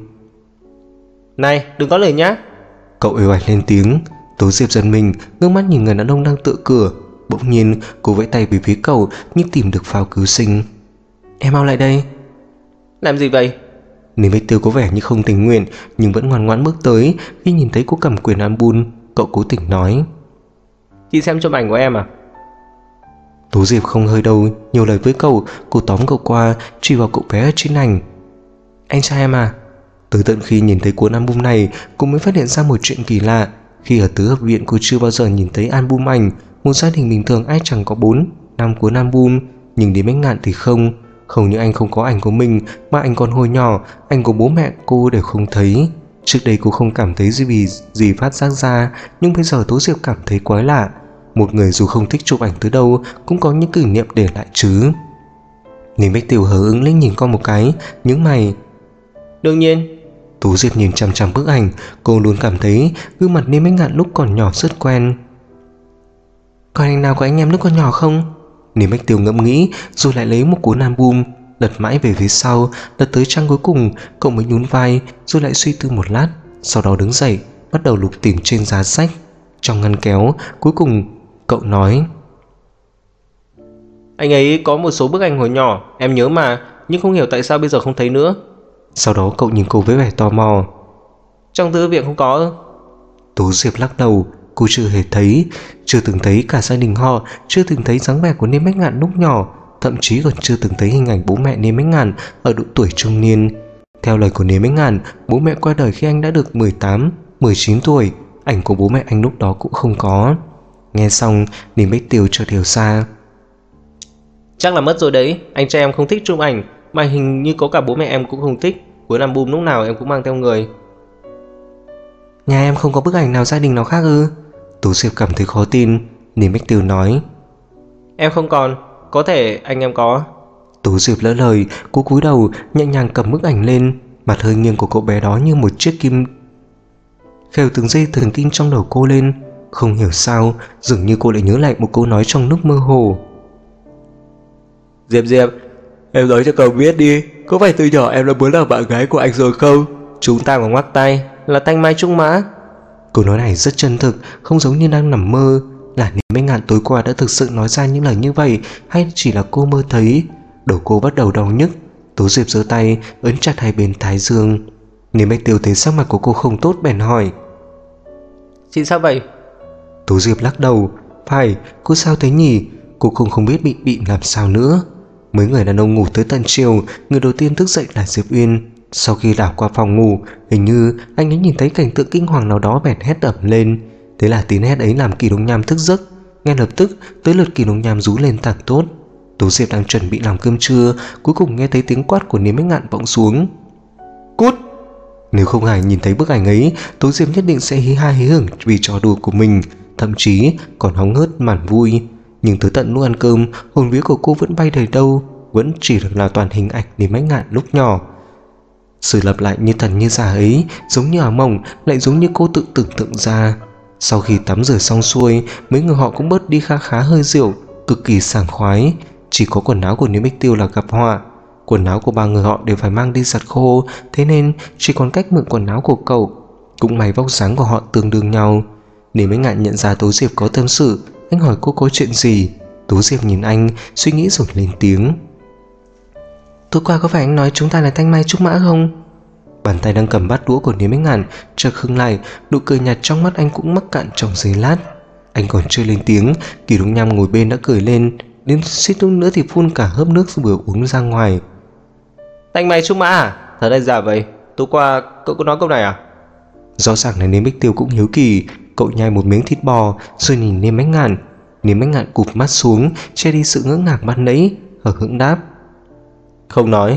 Này, đừng có lời nhá. Cậu uể oải lên tiếng. Tố Diệp giật mình, ngước mắt nhìn người đàn ông đang tựa cửa. Bỗng nhiên cô vẫy tay về phía cậu như tìm được phao cứu sinh. Em mau lại đây. Làm gì vậy? Niêm Bách Tiêu có vẻ như không tình nguyện, nhưng vẫn ngoan ngoãn bước tới. Khi nhìn thấy cô cầm quyển album, cậu cố tình nói. Chị xem chụp ảnh của em à? Tố Diệp không hơi đâu nhiều lời với cậu. Cô tóm cậu qua, chỉ vào cậu bé ở trên ảnh. Anh trai em à? Tới tận khi nhìn thấy cuốn album này, cô mới phát hiện ra một chuyện kỳ lạ. Khi ở tứ hợp viện, cô chưa bao giờ nhìn thấy album ảnh. Một gia đình bình thường ai chẳng có 4-5 cuốn album, nhưng Niêm Bách Ngạn thì không. Không những anh không có ảnh của mình, mà anh còn hồi nhỏ, ảnh của bố mẹ cô đều không thấy. Trước đây cô không cảm thấy gì phát giác ra, nhưng bây giờ Tố Diệp cảm thấy quái lạ. Một người dù không thích chụp ảnh từ đâu cũng có những kỷ niệm để lại chứ. Niêm Bách Tiêu hờ hững liếc nhìn con một cái, nhướng mày. Đương nhiên. Tố Diệp nhìn chằm chằm bức ảnh, cô luôn cảm thấy gương mặt Niêm Bách Ngạn lúc còn nhỏ rất quen. Còn anh nào có anh em lúc còn nhỏ không? Niêm Bách Tiêu ngẫm nghĩ, rồi lại lấy một cuốn album, lật mãi về phía sau, lật tới trang cuối cùng, cậu mới nhún vai, rồi lại suy tư một lát, sau đó đứng dậy, bắt đầu lục tìm trên giá sách. Trong ngăn kéo, cuối cùng cậu nói. Anh ấy có một số bức ảnh hồi nhỏ, em nhớ mà, nhưng không hiểu tại sao bây giờ không thấy nữa. Sau đó cậu nhìn cô với vẻ tò mò. Trong thư viện không có ư? Tố Diệp lắc đầu. Cô chưa hề thấy, chưa từng thấy cả gia đình họ, chưa từng thấy dáng vẻ của Niêm Bách Ngạn lúc nhỏ, thậm chí còn chưa từng thấy hình ảnh bố mẹ Niêm Bách Ngạn ở độ tuổi trung niên. Theo lời của Niêm Bách Ngạn, bố mẹ qua đời khi anh đã được 18-19 tuổi, ảnh của bố mẹ anh lúc đó cũng không có. Nghe xong, Niêm Bách Tiêu chợt hiểu ra. Chắc là mất rồi đấy, anh trai em không thích chụp ảnh, mà hình như có cả bố mẹ em cũng không thích. Cuốn album lúc nào em cũng mang theo người. Nhà em không có bức ảnh nào gia đình nào khác ư? Tố Diệp cảm thấy khó tin. Niêm Bách Tiêu nói. Em không còn, có thể anh em có. Tố Diệp lỡ lời, cô cúi đầu nhẹ nhàng cầm bức ảnh lên. Mặt hơi nghiêng của cậu bé đó như một chiếc kim khều từng dây thần kinh trong đầu cô lên. Không hiểu sao, dường như cô lại nhớ lại một câu nói trong lúc mơ hồ. Diệp, em nói cho cậu biết đi, có phải từ nhỏ em đã muốn làm bạn gái của anh rồi không? Chúng ta còn ngoắc tay, là thanh mai trúc mã. Câu nói này rất chân thực, không giống như đang nằm mơ. Là Niêm Bách Ngạn tối qua đã thực sự nói ra những lời như vậy, hay chỉ là cô mơ thấy? Đầu cô bắt đầu đau nhức. Tố Diệp giơ tay ấn chặt hai bên thái dương. Niêm Bách Tiêu thấy sắc mặt của cô không tốt bèn hỏi. Chị sao vậy? Tố Diệp lắc đầu. Phải, cô sao thế nhỉ? Cô không biết bị làm sao nữa. Mấy người đàn ông ngủ tới tận chiều, người đầu tiên thức dậy là Diệp Uyên. Sau khi đảo qua phòng ngủ, hình như anh ấy nhìn thấy cảnh tượng kinh hoàng nào đó bèn hét ầm lên. Thế là tiếng hét ấy làm Kỳ Đông Nham thức giấc. Ngay lập tức tới lượt Kỳ Đồng Nham rú lên thẳng tốt. Tố Diệp đang chuẩn bị làm cơm trưa, cuối cùng nghe thấy tiếng quát của Niêm Bách Ngạn vọng xuống. Cút! Nếu không Hải nhìn thấy bức ảnh ấy, Tố Diệp nhất định sẽ hí ha hí hửng vì trò đùa của mình, thậm chí còn hóng hớt màn vui. Nhưng tới tận lúc ăn cơm, hồn vía của cô vẫn bay đầy đâu, vẫn chỉ là toàn hình ảnh Niêm Bách Ngạn lúc nhỏ. Sự lặp lại như thần như giả ấy, giống như ảo mộng, lại giống như cô tự tưởng tượng ra. Sau khi tắm rửa xong xuôi, mấy người họ cũng bớt đi khá khá hơi rượu, cực kỳ sảng khoái. Chỉ có quần áo của Niêm Bách Tiêu là gặp họa. Quần áo của ba người họ đều phải mang đi giặt khô, thế nên chỉ còn cách mượn quần áo của cậu. Cũng may vóc dáng của họ tương đương nhau. Niêm Bách Ngạn nhận ra Tố Diệp có tâm sự, anh hỏi cô có chuyện gì. Tố Diệp nhìn anh, suy nghĩ rồi lên tiếng. Tối qua có phải anh nói chúng ta là thanh mai trúc mã không? Bàn tay đang cầm bát đũa của Niêm Bách Ngạn chợt khựng lại, nụ cười nhạt trong mắt anh cũng mắc cạn trong giây lát. Anh còn chưa lên tiếng, Kỳ Đồng Nham ngồi bên đã cười lên, đến suýt chút nữa thì phun cả hớp nước vừa uống ra ngoài. Thanh mai trúc mã à? Thật hay giả vậy? Tối qua cậu có nói câu này à? Rõ ràng là Niêm Bách Tiêu cũng hiếu kỳ. Cậu nhai một miếng thịt bò rồi nhìn Niêm Bách Ngạn. Niêm Bách Ngạn cụp mắt xuống, che đi sự ngỡ ngàng ban nãy, hờ hững đáp. Không nói.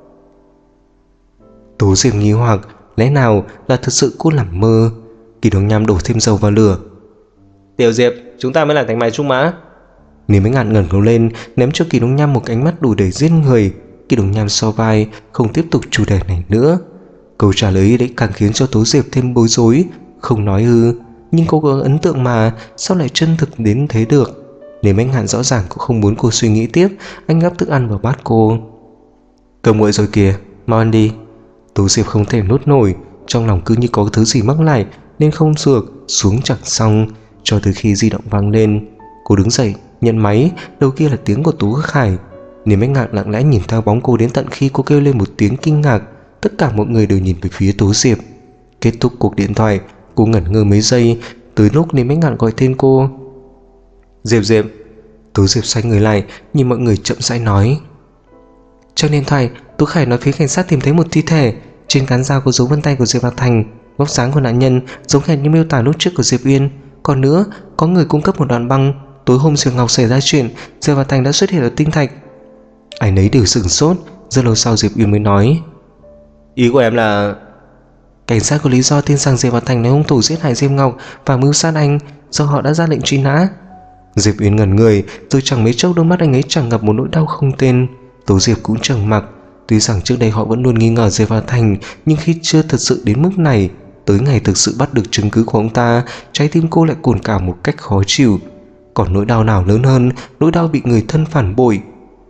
Tố Diệp nghi hoặc, lẽ nào là thật sự cô nằm mơ? Kỳ Đồng Nham đổ thêm dầu vào lửa. Tiểu Diệp, chúng ta mới là thanh mai trúc mã. Niêm Bách Ngạn ngẩng đầu lên, ném cho Kỳ Đồng Nham một ánh mắt đủ để giết người. Kỳ Đồng Nham so vai, không tiếp tục chủ đề này nữa. Câu trả lời đấy càng khiến cho Tố Diệp thêm bối rối. Không nói ư? Nhưng cô có ấn tượng mà, sao lại chân thực đến thế được? Niêm Bách Ngạn rõ ràng cũng không muốn cô suy nghĩ tiếp. Anh gắp thức ăn vào bát cô. Cơm nguội rồi kìa, mau ăn đi. Tố Diệp không thể nuốt nổi, trong lòng cứ như có thứ gì mắc lại nên không dược xuống chẳng xong. Cho tới khi di động vang lên, cô đứng dậy nhận máy. Đầu kia là tiếng của Tú Khải. Niêm Bách Ngạn lặng lẽ nhìn theo bóng cô đến tận khi cô kêu lên một tiếng kinh ngạc. Tất cả mọi người đều nhìn về phía Tố Diệp. Kết thúc cuộc điện thoại, cô ngẩn ngơ mấy giây, tới lúc Niêm Bách Ngạn gọi tên cô. Diệp Diệp. Tố Diệp xoay người lại, nhìn mọi người chậm rãi nói. Trong điện thoại, Tú Khải nói phía cảnh sát tìm thấy một thi thể, trên cán dao có dấu vân tay của Diệp Hà Thành, vóc dáng của nạn nhân giống hệt như miêu tả lúc trước của Diệp Uyên. Còn nữa, có người cung cấp một đoạn băng. Tối hôm Diệp Ngọc xảy ra chuyện, Diệp Hà Thành đã xuất hiện ở Tinh Thạch. Ai nấy đều sửng sốt. Rất lâu sau Diệp Uyên mới nói. Ý của em là... Cảnh sát có lý do tin rằng Diệp Hà Thành là hung thủ giết hại Diệp Ngọc và mưu sát anh, do họ đã ra lệnh truy nã. Diệp Uyên ngẩn người, rồi chẳng mấy chốc đôi mắt anh ấy tràn ngập một nỗi đau không tên. Tố Diệp cũng trầm mặc. Tuy rằng trước đây họ vẫn luôn nghi ngờ Diệp Hà Thành, nhưng khi chưa thật sự đến mức này, tới ngày thực sự bắt được chứng cứ của ông ta, trái tim cô lại cồn cào một cách khó chịu. Còn nỗi đau nào lớn hơn nỗi đau bị người thân phản bội?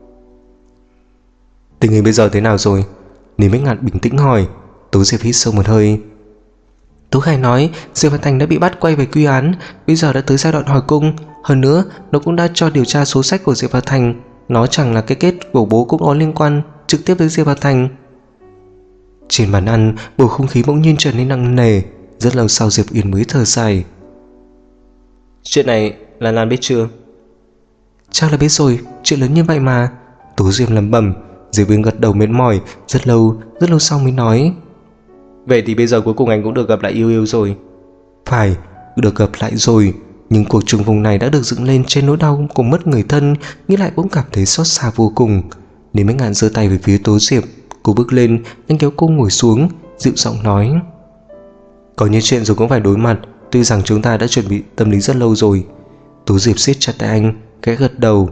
Tình hình bây giờ thế nào rồi? Niêm Bách Ngạn bình tĩnh hỏi. Tố Diệp hít sâu một hơi. Tú Khải nói Diệp Hà Thành đã bị bắt quay về quy án, bây giờ đã tới giai đoạn hỏi cung. Hơn nữa, nó cũng đã cho điều tra số sách của Diệp Hà Thành. Nó chẳng là cái kết của bố cũng có liên quan trực tiếp tới Diệp Hà Thành. Trên bàn ăn, bầu không khí bỗng nhiên trở nên nặng nề. Rất lâu sau Diệp Uyên mới thở dài. Chuyện này là Lan biết chưa? Chắc là biết rồi, chuyện lớn như vậy mà. Tố Diệp lẩm bẩm. Diệp Uyên gật đầu mệt mỏi. Rất lâu sau mới nói. Vậy thì bây giờ cuối cùng anh cũng được gặp lại yêu yêu rồi. Phải, được gặp lại rồi. Nhưng cuộc trùng vùng này đã được dựng lên trên nỗi đau của mất người thân, nghĩ lại cũng cảm thấy xót xa vô cùng. Niêm Bách Ngạn giơ tay về phía Tố Diệp. Cô bước lên, anh kéo cô ngồi xuống, dịu giọng nói. Có những chuyện rồi cũng phải đối mặt, tuy rằng chúng ta đã chuẩn bị tâm lý rất lâu rồi. Tố Diệp siết chặt tay anh, khẽ gật đầu.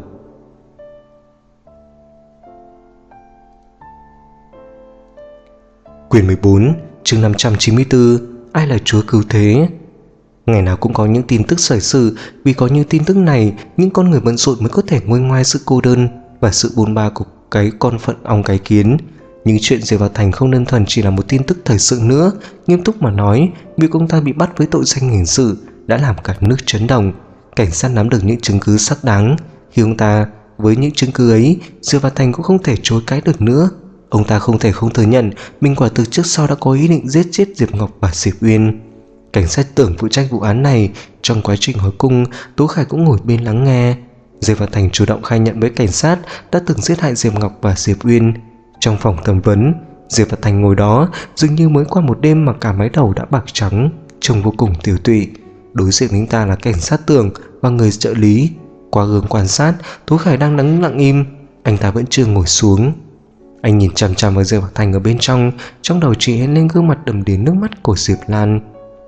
Quyển 14, chương 594. Ai là Chúa Cứu Thế? Ngày nào cũng có những tin tức xảy sự. Vì có những tin tức này, những con người bận rộn mới có thể nguôi ngoai sự cô đơn và sự bôn ba của cái con phận ong cái kiến. Nhưng chuyện Diệp Hà Thành không đơn thuần chỉ là một tin tức thời sự nữa. Nghiêm túc mà nói, việc ông ta bị bắt với tội danh hình sự đã làm cả nước chấn động. Cảnh sát nắm được những chứng cứ xác đáng. Khi ông ta với những chứng cứ ấy, Diệp Hà Thành cũng không thể chối cãi được nữa. Ông ta không thể không thừa nhận mình quả thực trước sau đã có ý định giết chết Diệp Ngọc và Diệp Uyên. Cảnh sát tưởng phụ trách vụ án này. Trong quá trình hỏi cung, Tú Khải cũng ngồi bên lắng nghe. Diệp Hà Thành chủ động khai nhận với cảnh sát đã từng giết hại Diệp Ngọc và Diệp Uyên. Trong phòng thẩm vấn, Diệp Hà Thành ngồi đó dường như mới qua một đêm mà cả mái đầu đã bạc trắng, trông vô cùng tiểu tụy. Đối diện với anh ta là cảnh sát Tưởng và người trợ lý. Qua gương quan sát, Tú Khải đang đứng lặng im. Anh ta vẫn chưa ngồi xuống. Anh nhìn chằm chằm vào Diệp Bảo Thành ở bên trong đầu chỉ hiện lên gương mặt đầm đìa nước mắt của Diệp Lan.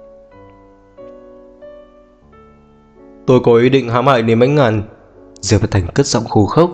Tôi có ý định hãm hại Niêm Bách Ngạn. Diệp Bảo Thành cất giọng khô khốc.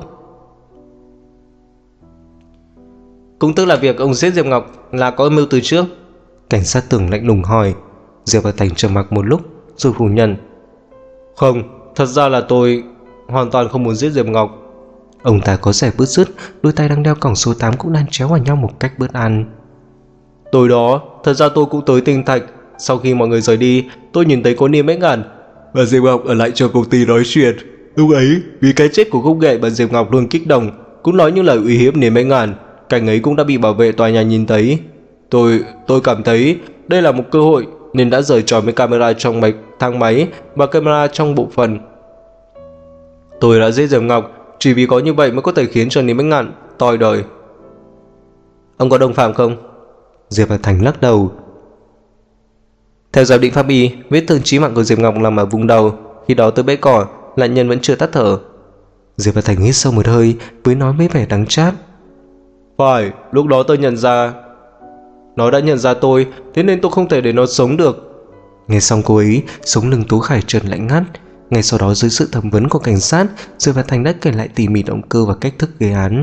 Cũng tức là việc ông giết Diệp Ngọc là có âm mưu từ trước. Cảnh sát Tưởng lạnh lùng hỏi. Diệp Bảo Thành trầm mặc một lúc rồi phủ nhận. Không, thật ra là tôi hoàn toàn không muốn giết Diệp Ngọc. Ông ta có vẻ bứt rứt, đôi tay đang đeo còng số 8 cũng đan chéo vào nhau một cách bất an. Tối đó, thật ra tôi cũng tới Tinh Thạch. Sau khi mọi người rời đi, tôi nhìn thấy có Niêm Bách Ngạn và Diệp Ngọc ở lại cho công ty nói chuyện. Lúc ấy, vì cái chết của Khúc Nghệ và Diệp Ngọc luôn kích động, cũng nói những lời uy hiếp Niêm Bách Ngạn. Cảnh ấy cũng đã bị bảo vệ tòa nhà nhìn thấy. Tôi cảm thấy đây là một cơ hội nên đã rời trò với camera trong thang máy và camera trong bộ phận. Tôi đã giết Diệp Ngọc chỉ vì có như vậy mới có thể khiến cho Niêm Bách Ngạn toi đời. Ông có đồng phạm không? Diệp Bảo Thành lắc đầu. Theo giám định pháp y, vết thương chí mạng của Diệp Ngọc nằm ở vùng đầu. Khi đó tới bãi cỏ, nạn nhân vẫn chưa tắt thở. Diệp Bảo Thành hít sâu một hơi với nói với vẻ đắng chát. Phải, lúc đó tôi nhận ra. Nó đã nhận ra tôi, thế nên tôi không thể để nó sống được. Nghe xong cô ấy, sống lưng Tú Khải trượt lạnh ngắt. Ngay sau đó dưới sự thẩm vấn của cảnh sát, Diệp Bảo Thành đã kể lại tỉ mỉ động cơ và cách thức gây án.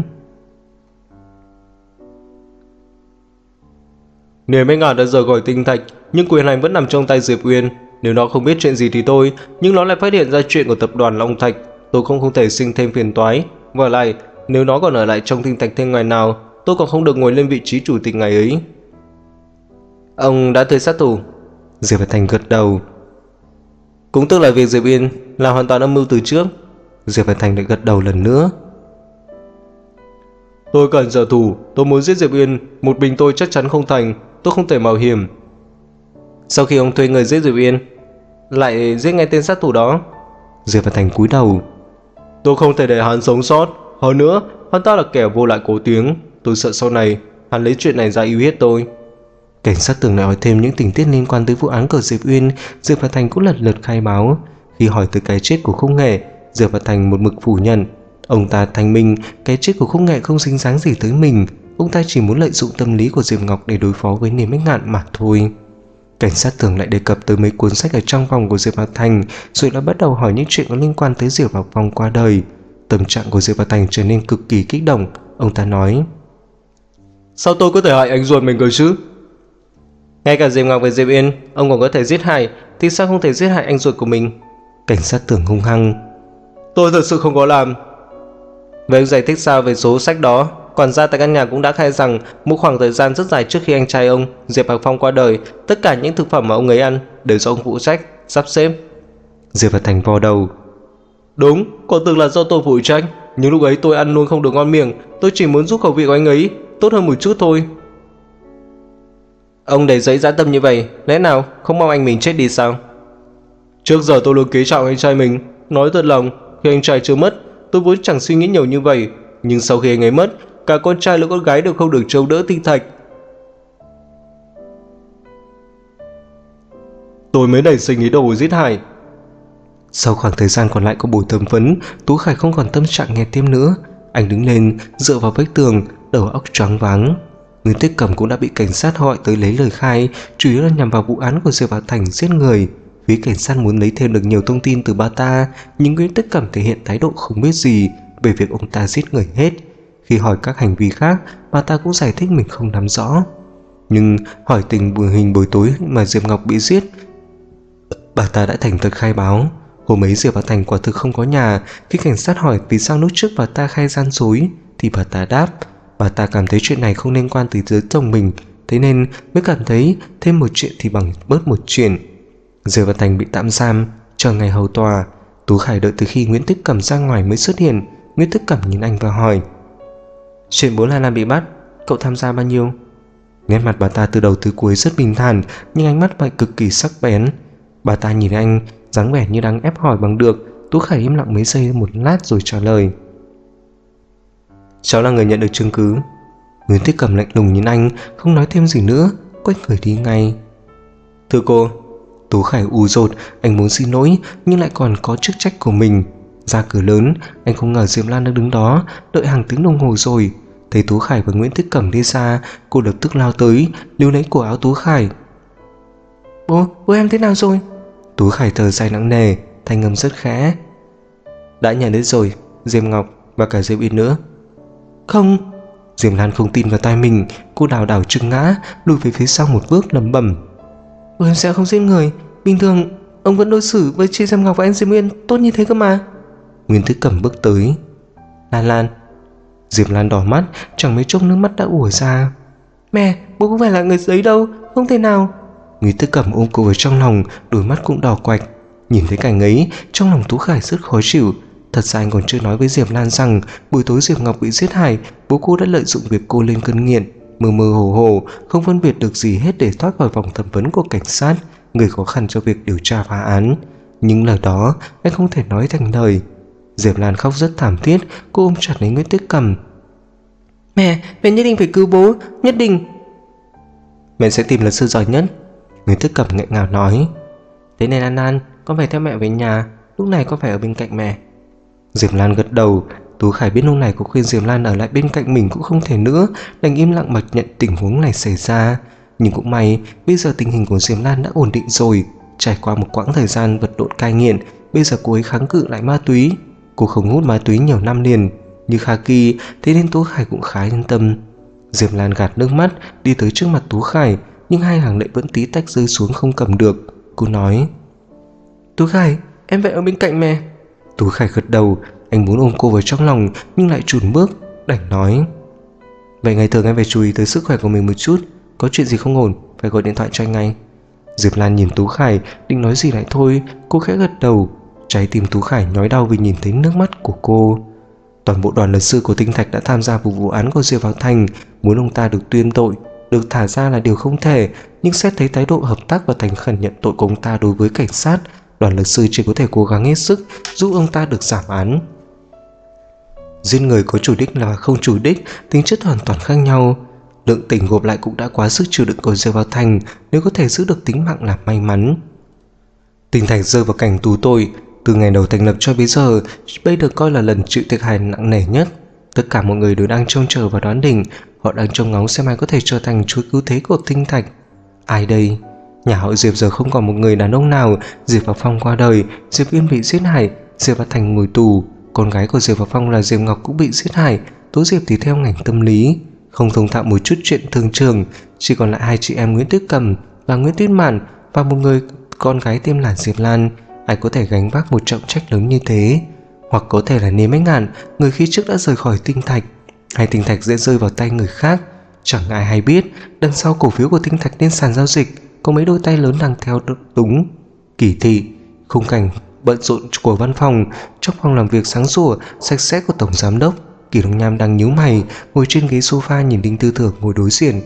Niêm Bách Ngạn đã rời khỏi Tinh Thạch, nhưng quyền hành vẫn nằm trong tay Diệp Uyên. Nếu nó không biết chuyện gì thì tôi, nhưng nó lại phát hiện ra chuyện của tập đoàn Long Thạch. Tôi không thể sinh thêm phiền toái. Và lại, nếu nó còn ở lại trong Tinh Thạch thêm ngày nào, tôi còn không được ngồi lên vị trí chủ tịch ngày ấy. Ông đã thuê sát thủ? Diệp Bảo Thành gật đầu. Cũng tức là việc Diệp Uyên là hoàn toàn âm mưu từ trước. Diệp Bảo Thành lại gật đầu lần nữa. Tôi cần trợ thủ, tôi muốn giết Diệp Uyên, một mình tôi chắc chắn không thành, tôi không thể mạo hiểm. Sau khi ông thuê người giết Diệp Uyên, lại giết ngay tên sát thủ đó. Diệp Bảo Thành cúi đầu. Tôi không thể để hắn sống sót. Hơn nữa, hắn ta là kẻ vô lại cổ tiếng. Tôi sợ sau này hắn lấy chuyện này ra uy hiếp tôi. Cảnh sát Tưởng lại hỏi thêm những tình tiết liên quan tới vụ án của Diệp Uyên. Diệp Bảo Thành cũng lần lượt khai báo. Khi hỏi tới cái chết của Khúc Nghệ, Diệp Bảo Thành một mực phủ nhận. Ông ta thanh minh cái chết của Khúc Nghệ không dính dáng gì tới mình. Ông ta chỉ muốn lợi dụng tâm lý của Diệp Ngọc để đối phó với Niêm Bách Ngạn mà thôi. Cảnh sát Tưởng lại đề cập tới mấy cuốn sách ở trong phòng của Diệp Bảo Thành, rồi lại bắt đầu hỏi những chuyện có liên quan tới Diệp Bảo Phong qua đời. Tâm trạng của Diệp Bảo Thành trở nên cực kỳ kích động. Ông ta nói: Sao tôi có thể hại anh ruột mình cơ chứ? Ngay cả Diệp Ngọc và Diệp Uyên ông còn có thể giết hại, thì sao không thể giết hại anh ruột của mình? Cảnh sát Tưởng hung hăng: Tôi thật sự không có làm. Vậy ông giải thích sao về số sách đó? Quản gia tại căn nhà cũng đã khai rằng một khoảng thời gian rất dài trước khi anh trai ông Diệp Bảo Phong qua đời, tất cả những thực phẩm mà ông ấy ăn đều do ông phụ trách sắp xếp. Diệp Bảo Thành vò đầu: Đúng, còn từng là do tôi phụ trách, nhưng lúc ấy tôi ăn luôn không được ngon miệng. Tôi chỉ muốn giúp khẩu vị của anh ấy tốt hơn một chút thôi. Ông đầy dẫy dã tâm như vậy, lẽ nào không mong anh mình chết đi sao? Trước giờ tôi luôn quý trọng anh trai mình. Nói thật lòng, khi anh trai chưa mất, tôi vốn chẳng suy nghĩ nhiều như vậy. Nhưng sau khi anh ấy mất, cả con trai lẫn con gái đều không được trông đỡ Tinh Thạch. Tôi mới nảy sinh ý đồ giết hại. Sau khoảng thời gian còn lại của buổi thẩm vấn, Tú Khải không còn tâm trạng nghe thêm nữa. Anh đứng lên, dựa vào vách tường, đầu óc choáng váng. Nguyễn Tích Cẩm cũng đã bị cảnh sát gọi tới lấy lời khai, chủ yếu là nhằm vào vụ án của Diệp Bảo Thành giết người. Phía cảnh sát muốn lấy thêm được nhiều thông tin từ bà ta, nhưng Nguyễn Tích Cẩm thể hiện thái độ không biết gì về việc ông ta giết người hết. Khi hỏi các hành vi khác, bà ta cũng giải thích mình không nắm rõ. Nhưng hỏi tình hình buổi tối mà Diệp Ngọc bị giết, bà ta đã thành thật khai báo. Hôm ấy Diệp Bảo Thành quả thực không có nhà. Khi cảnh sát hỏi vì sao lúc trước bà ta khai gian dối, thì bà ta đáp bà ta cảm thấy chuyện này không liên quan tới giới chồng mình, thế nên mới cảm thấy thêm một chuyện thì bằng bớt một chuyện. Diệp Bảo Thành bị tạm giam, chờ ngày hầu tòa. Tú Khải đợi từ khi Nguyễn Tích Cẩm ra ngoài mới xuất hiện. Nguyễn Tích Cẩm nhìn anh và hỏi: Chuyện 425 bị bắt, cậu tham gia bao nhiêu? Nét mặt bà ta từ đầu tới cuối rất bình thản, nhưng ánh mắt lại cực kỳ sắc bén. Bà ta nhìn anh, dáng vẻ như đang ép hỏi bằng được. Tú Khải im lặng mấy giây một lát rồi trả lời: Cháu là người nhận được chứng cứ. Nguyễn Tích Cẩm lạnh lùng nhìn anh, không nói thêm gì nữa, quay người đi ngay. Thưa cô. Tú Khải ù dột, anh muốn xin lỗi nhưng lại còn có chức trách của mình. Ra cửa lớn, anh không ngờ Diệp Lan đang đứng đó, đợi hàng tiếng đồng hồ rồi. Thấy Tú Khải và Nguyễn Tích Cẩm đi xa, cô lập tức lao tới, níu lấy cổ áo Tú Khải. Bố em thế nào rồi? Tú Khải thở dài nặng nề, thanh âm rất khẽ. Đã nhận đến rồi, Diệp Ngọc và cả Diệp Yên nữa. Không. Diệp Lan không tin vào tai mình, cô đảo đảo chừng ngã, lùi về phía sau một bước lẩm bẩm. Em sẽ không giết người, bình thường ông vẫn đối xử với chị Diệp Ngọc và anh Diệp Yên tốt như thế cơ mà. Nguyễn Tích Cẩm bước tới. Lan. Diệp Lan đỏ mắt, chẳng mấy chốc nước mắt đã ùa ra. Mẹ, bố không phải là người ấy đâu, không thể nào. Nguyễn Tích Cẩm ôm cô vào trong lòng, đôi mắt cũng đỏ quạch. Nhìn thấy cảnh ấy, trong lòng Tú Khải rất khó chịu. Thật ra anh còn chưa nói với Diệp Lan rằng buổi tối Diệp Ngọc bị giết hại, bố cô đã lợi dụng việc cô lên cơn nghiện, mơ mơ hồ hồ, không phân biệt được gì hết để thoát khỏi vòng thẩm vấn của cảnh sát, người khó khăn cho việc điều tra phá án. Những lời đó anh không thể nói thành lời. Diệp Lan khóc rất thảm thiết, cô ôm chặt lấy Nguyễn Tích Cẩm. Mẹ nhất định phải cứu bố, nhất định. Mẹ sẽ tìm luật sư giỏi nhất, Nguyễn Tích Cẩm nghẹn ngào nói. Thế nên An, con phải theo mẹ về nhà, lúc này con phải ở bên cạnh mẹ. Diệp Lan gật đầu. Tú Khải biết lúc này có khuyên Diệp Lan ở lại bên cạnh mình cũng không thể nữa, đành im lặng mặc nhận tình huống này xảy ra. Nhưng cũng may, bây giờ tình hình của Diệp Lan đã ổn định rồi. Trải qua một quãng thời gian vật lộn cai nghiện, bây giờ cô ấy kháng cự lại ma túy. Cô không hút ma túy nhiều năm liền như Kha Kỳ, thế nên Tú Khải cũng khá yên tâm. Diệp Lan gạt nước mắt đi tới trước mặt Tú Khải, nhưng hai hàng lệ vẫn tí tách rơi xuống không cầm được. Cô nói, Tú Khải, em phải ở bên cạnh mẹ. Tú Khải gật đầu, anh muốn ôm cô vào trong lòng nhưng lại chùn bước, đành nói, vậy ngày thường em phải chú ý tới sức khỏe của mình một chút, có chuyện gì không ổn phải gọi điện thoại cho anh ngay. Diệp Lan nhìn Tú Khải định nói gì lại thôi, cô khẽ gật đầu. Trái tim Tú Khải nhói đau vì nhìn thấy nước mắt của cô. Toàn bộ đoàn luật sư của Tinh Thạch đã tham gia vụ án của Diệp Vào Thành, muốn ông ta được tuyên tội, được thả ra là điều không thể, nhưng xét thấy thái độ hợp tác và thành khẩn nhận tội của ông ta đối với cảnh sát, đoàn luật sư chỉ có thể cố gắng hết sức giúp ông ta được giảm án. Giết người có chủ đích là không chủ đích, tính chất hoàn toàn khác nhau. Lượng tình gộp lại cũng đã quá sức chịu đựng của Diệp Vào Thành, nếu có thể giữ được tính mạng là may mắn. Tinh Thạch rơi vào cảnh tù tội, từ ngày đầu thành lập cho bây giờ, đây được coi là lần chịu thiệt hại nặng nề nhất. Tất cả mọi người đều đang trông chờ và đoán định, họ đang trông ngóng xem ai có thể trở thành chúa cứu thế của Tinh Thạch. Ai đây? Nhà họ Diệp giờ không còn một người đàn ông nào. Diệp Vào Phong qua đời, Diệp Yên bị giết hại, Diệp Vào Thành ngồi tù, con gái của Diệp Vào Phong là Diệp Ngọc cũng bị giết hại, Tố Diệp thì theo ngành tâm lý, không thông thạo một chút chuyện thương trường. Chỉ còn lại hai chị em Nguyễn Tích Cẩm và Nguyễn Tuyết Mạn và một người con gái tên là Diệp Lan. Ai có thể gánh vác một trọng trách lớn như thế? Hoặc có thể là Niêm Bách Ngạn, người khi trước đã rời khỏi Tinh Thạch, hay Tinh Thạch sẽ rơi vào tay người khác. Chẳng ai hay biết đằng sau cổ phiếu của Tinh Thạch trên sàn giao dịch có mấy đôi tay lớn đang theo túng. Kỳ thị, khung cảnh bận rộn của văn phòng. Trong phòng làm việc sáng sủa sạch sẽ của tổng giám đốc, Kỳ Đông Nham đang nhíu mày ngồi trên ghế sofa nhìn Đinh Tư Thưởng ngồi đối diện.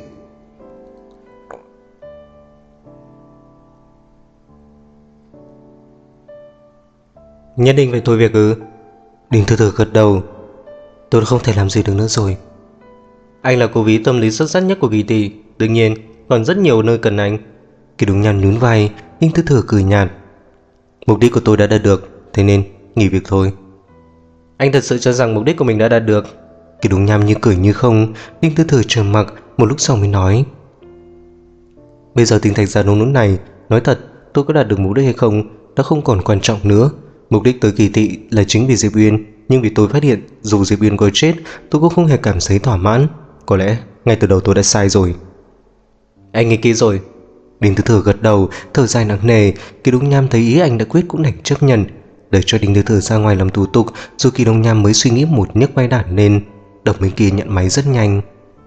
Nhất định phải thôi việc ư? Đinh Tư Thưởng gật đầu. Tôi không thể làm gì được nữa rồi. Anh là cố vấn tâm lý xuất sắc nhất của Kỳ thị, đương nhiên còn rất nhiều nơi cần anh. Kỳ Đông Nham nhún vai. Đinh Tư Thưởng cười nhạt. Mục đích của tôi đã đạt được, thế nên nghỉ việc thôi. Anh thật sự cho rằng mục đích của mình đã đạt được? Kỳ Đông Nham như cười như không. Đinh Tư Thưởng trầm mặc một lúc sau mới nói, bây giờ Tinh Thạch ra nông nỗi này, nói thật tôi có đạt được mục đích hay không đã không còn quan trọng nữa. Mục đích tới Kỳ thị là chính vì Diệp Uyên, nhưng vì tôi phát hiện dù Diệp Uyên có chết tôi cũng không hề cảm thấy thỏa mãn. Có lẽ ngay từ đầu tôi đã sai rồi. Anh nghĩ kỹ rồi. Đinh Tư Thưởng gật đầu, thở dài nặng nề. Kỳ Đông Nham thấy ý anh đã quyết cũng đành chấp nhận. Để cho Đinh Tư Thưởng ra ngoài làm thủ tục, rồi Kỳ Đông Nham mới suy nghĩ một nhấc vai đản lên. Đồng bên kia nhận máy rất nhanh.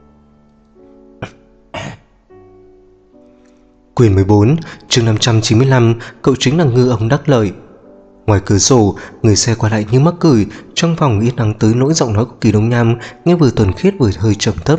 Quyển 14, chương 595, cậu chính là ngư ông đắc lợi. Ngoài cửa sổ, người xe qua lại như mắc cười. Trong phòng yên lặng tới nỗi giọng nói của Kỳ Đông Nham nghe vừa thuần khiết vừa hơi trầm thấp.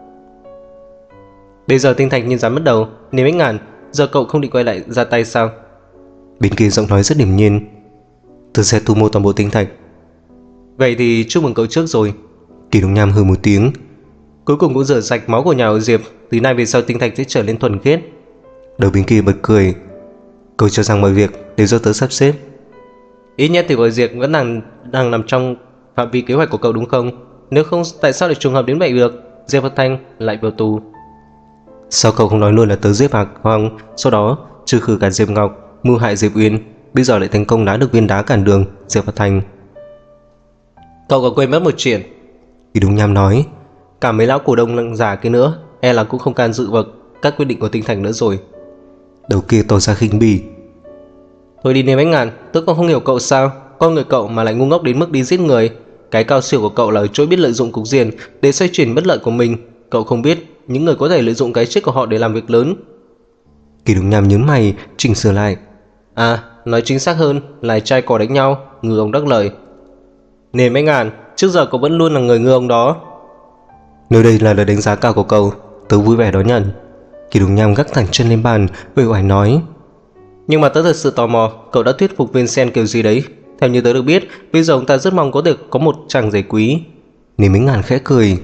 Bây giờ Tinh Thạch như dám bắt đầu, Niêm Bách Ngạn, giờ cậu không định quay lại ra tay sao? Bên kia giọng nói rất điềm nhiên. Tôi sẽ thu mua toàn bộ Tinh Thạch. Vậy thì chúc mừng cậu trước rồi. Kỳ Đông Nham hừ một tiếng. Cuối cùng cũng rửa sạch máu của nhà họ Diệp, từ nay về sau Tinh Thạch sẽ trở nên thuần khiết. Đầu bên kia bật cười. Cậu cho rằng mọi việc đều do tớ sắp xếp. Ít nhất thì mọi việc vẫn đang nằm trong phạm vi kế hoạch của cậu đúng không? Nếu không, tại sao lại trùng hợp đến vậy được? Diệp Vật Thanh lại vào tù. Sao cậu không nói luôn là tớ giết Hạc Hoàng, sau đó trừ khử cả Diệp Ngọc, mưu hại Diệp Uyên, bây giờ lại thành công đá được viên đá cản đường Diệp Vật Thanh? Cậu có quên mất một chuyện. Kỳ Đúng Nham nói. Cả mấy lão cổ đông lăng giả kia nữa, e là cũng không can dự vào các quyết định của Tinh Thành nữa rồi. Đầu kia tỏ ra khinh bỉ. Thôi đi Niêm Bách Ngàn, tớ còn không hiểu cậu sao. Con người cậu mà lại ngu ngốc đến mức đi giết người. Cái cao siêu của cậu là ở chỗ biết lợi dụng cục diện để xoay chuyển bất lợi của mình. Cậu không biết những người có thể lợi dụng cái chết của họ để làm việc lớn. Kỳ Đúng Nham nhớn mày, chỉnh sửa lại. À, nói chính xác hơn là trai cò đánh nhau, ngư ông đắc lời. Niêm Bách Ngàn, trước giờ cậu vẫn luôn là người ngư ông đó. Nơi đây là lời đánh giá cao của cậu, tớ vui vẻ đón nhận. Kỳ Đúng Nham gác thẳng chân lên bàn, uể oải nói. Nhưng mà tớ thật sự tò mò, cậu đã thuyết phục Vincent kiểu gì đấy? Theo như tớ được biết, bây giờ ông ta rất mong có thể có một chàng rể quý. Niêm Bách Ngàn khẽ cười.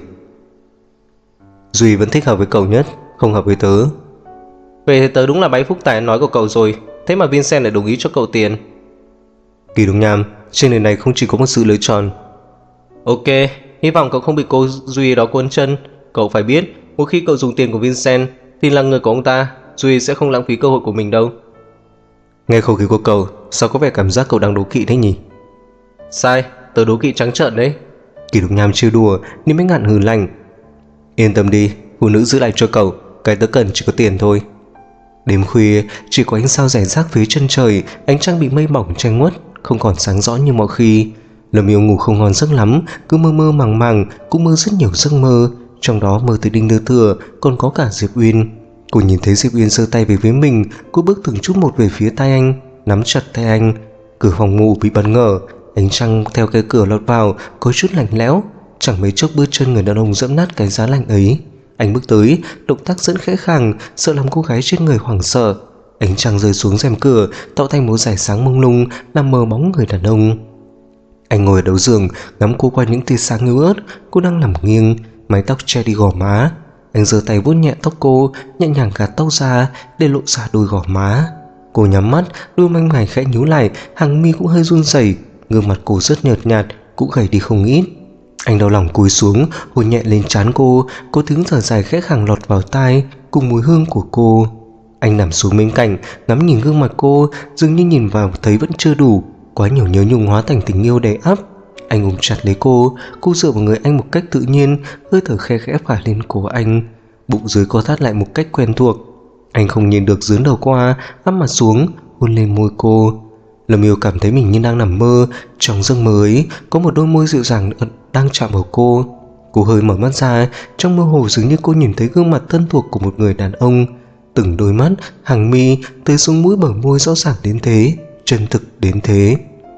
Duy vẫn thích hợp với cậu nhất, không hợp với tớ. Vậy thì tớ đúng là bái phúc tài nói của cậu rồi. Thế mà Vincent lại đồng ý cho cậu tiền. Kỳ Đúng Nham, trên đời này không chỉ có một sự lựa chọn. Ok, hy vọng cậu không bị cô Duy đó cuốn chân. Cậu phải biết, một khi cậu dùng tiền của Vincent thì là người của ông ta, Duy sẽ không lãng phí cơ hội của mình đâu. Nghe khẩu khí của cậu, sao có vẻ cảm giác cậu đang đố kỵ thế nhỉ? Sai, tớ đố kỵ trắng trợn đấy. Kỳ Đúng Nham trêu đùa, Niêm Bách Ngạn hừ lạnh. Yên tâm đi, phụ nữ giữ lại cho cậu, cái tớ cần chỉ có tiền thôi. Đêm khuya, chỉ có ánh sao rải rác phía chân trời, ánh trăng bị mây mỏng che khuất, không còn sáng rõ như mọi khi. Lâm Yêu ngủ không ngon giấc lắm, cứ mơ mơ màng màng, cũng mơ rất nhiều giấc mơ, trong đó mơ tới Đinh Đưa Thừa, còn có cả Diệp Uyên. Cô nhìn thấy Diệp Uyên giơ tay về phía mình, cô bước từng chút một về phía tay anh, nắm chặt tay anh. Cửa phòng ngủ bị bất ngờ, ánh trăng theo cái cửa lọt vào, có chút lạnh lẽo. Chẳng mấy chốc bước chân người đàn ông dẫm nát cái giá lạnh ấy. Anh bước tới, động tác dẫn khẽ khàng, sợ làm cô gái trên người hoảng sợ. Ánh trăng rơi xuống rèm cửa, tạo thành một dải sáng mông lung, làm mờ bóng người đàn ông. Anh ngồi ở đầu giường, ngắm cô qua những tia sáng yếu ớt. Cô đang nằm nghiêng, mái tóc che đi gò má. Anh giơ tay vuốt nhẹ tóc cô, nhẹ nhàng gạt tóc ra để lộ ra đôi gò má. Cô nhắm mắt, đôi manh mày khẽ nhíu lại, hàng mi cũng hơi run rẩy, gương mặt cô rất nhợt nhạt, cũng gầy đi không ít. Anh đau lòng cúi xuống, hôn nhẹ lên trán cô, có tiếng thở dài khẽ khàng lọt vào tai, cùng mùi hương của cô. Anh nằm xuống bên cạnh, ngắm nhìn gương mặt cô, dường như nhìn vào thấy vẫn chưa đủ, quá nhiều nhớ nhung hóa thành tình yêu đầy ắp. Anh ôm chặt lấy cô dựa vào người anh một cách tự nhiên, hơi thở khe khẽ phả lên cổ anh, bụng dưới co thắt lại một cách quen thuộc. Anh không nhìn được dướn đầu qua, áp mặt xuống, hôn lên môi cô. Lâm Yêu cảm thấy mình như đang nằm mơ. Trong giấc mơ ấy, có một đôi môi dịu dàng đang chạm vào cô. Cô hơi mở mắt ra, trong mơ hồ dường như cô nhìn thấy gương mặt thân thuộc của một người đàn ông. Từng đôi mắt, hàng mi, tới xuống mũi bờ môi rõ ràng đến thế, chân thực đến thế.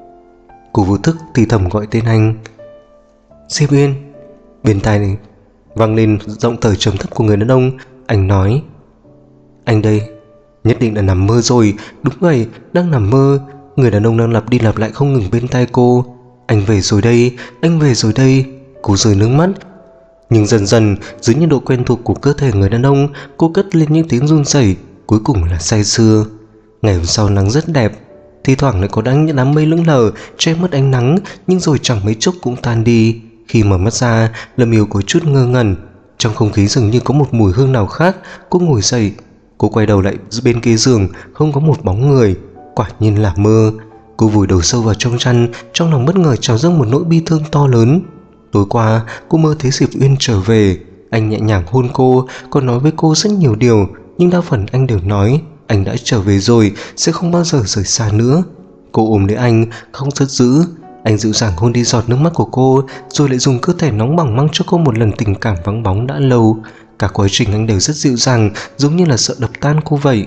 Cô vô thức thì thầm gọi tên anh. Diệp Uyên. Bên tai này vang lên giọng thở trầm thấp của người đàn ông. Anh nói, anh đây. Nhất định là nằm mơ rồi. Đúng vậy, đang nằm mơ. Người đàn ông đang lặp đi lặp lại không ngừng bên tai cô. Anh về rồi đây, anh về rồi đây. Cô rơi nước mắt. Nhưng dần dần, dưới nhiệt độ quen thuộc của cơ thể người đàn ông, cô cất lên những tiếng run rẩy, cuối cùng là say sưa. Ngày hôm sau nắng rất đẹp, thi thoảng lại có những đám mây lững lờ che mất ánh nắng, nhưng rồi chẳng mấy chốc cũng tan đi. Khi mở mắt ra, Lâm Yêu có chút ngơ ngẩn. Trong không khí dường như có một mùi hương nào khác. Cô ngồi dậy, cô quay đầu lại bên kia giường, không có một bóng người. Quả nhiên là mơ. Cô vùi đầu sâu vào trong chăn, trong lòng bất ngờ trào dâng một nỗi bi thương to lớn. Tối qua cô mơ thấy Diệp Uyên trở về. Anh nhẹ nhàng hôn cô, còn nói với cô rất nhiều điều, nhưng đa phần anh đều nói anh đã trở về rồi, sẽ không bao giờ rời xa nữa. Cô ôm lấy anh, khóc rất dữ. Anh dịu dàng hôn đi giọt nước mắt của cô, rồi lại dùng cơ thể nóng bỏng mang cho cô một lần tình cảm vắng bóng đã lâu. Cả quá trình anh đều rất dịu dàng, giống như là sợ đập tan cô vậy.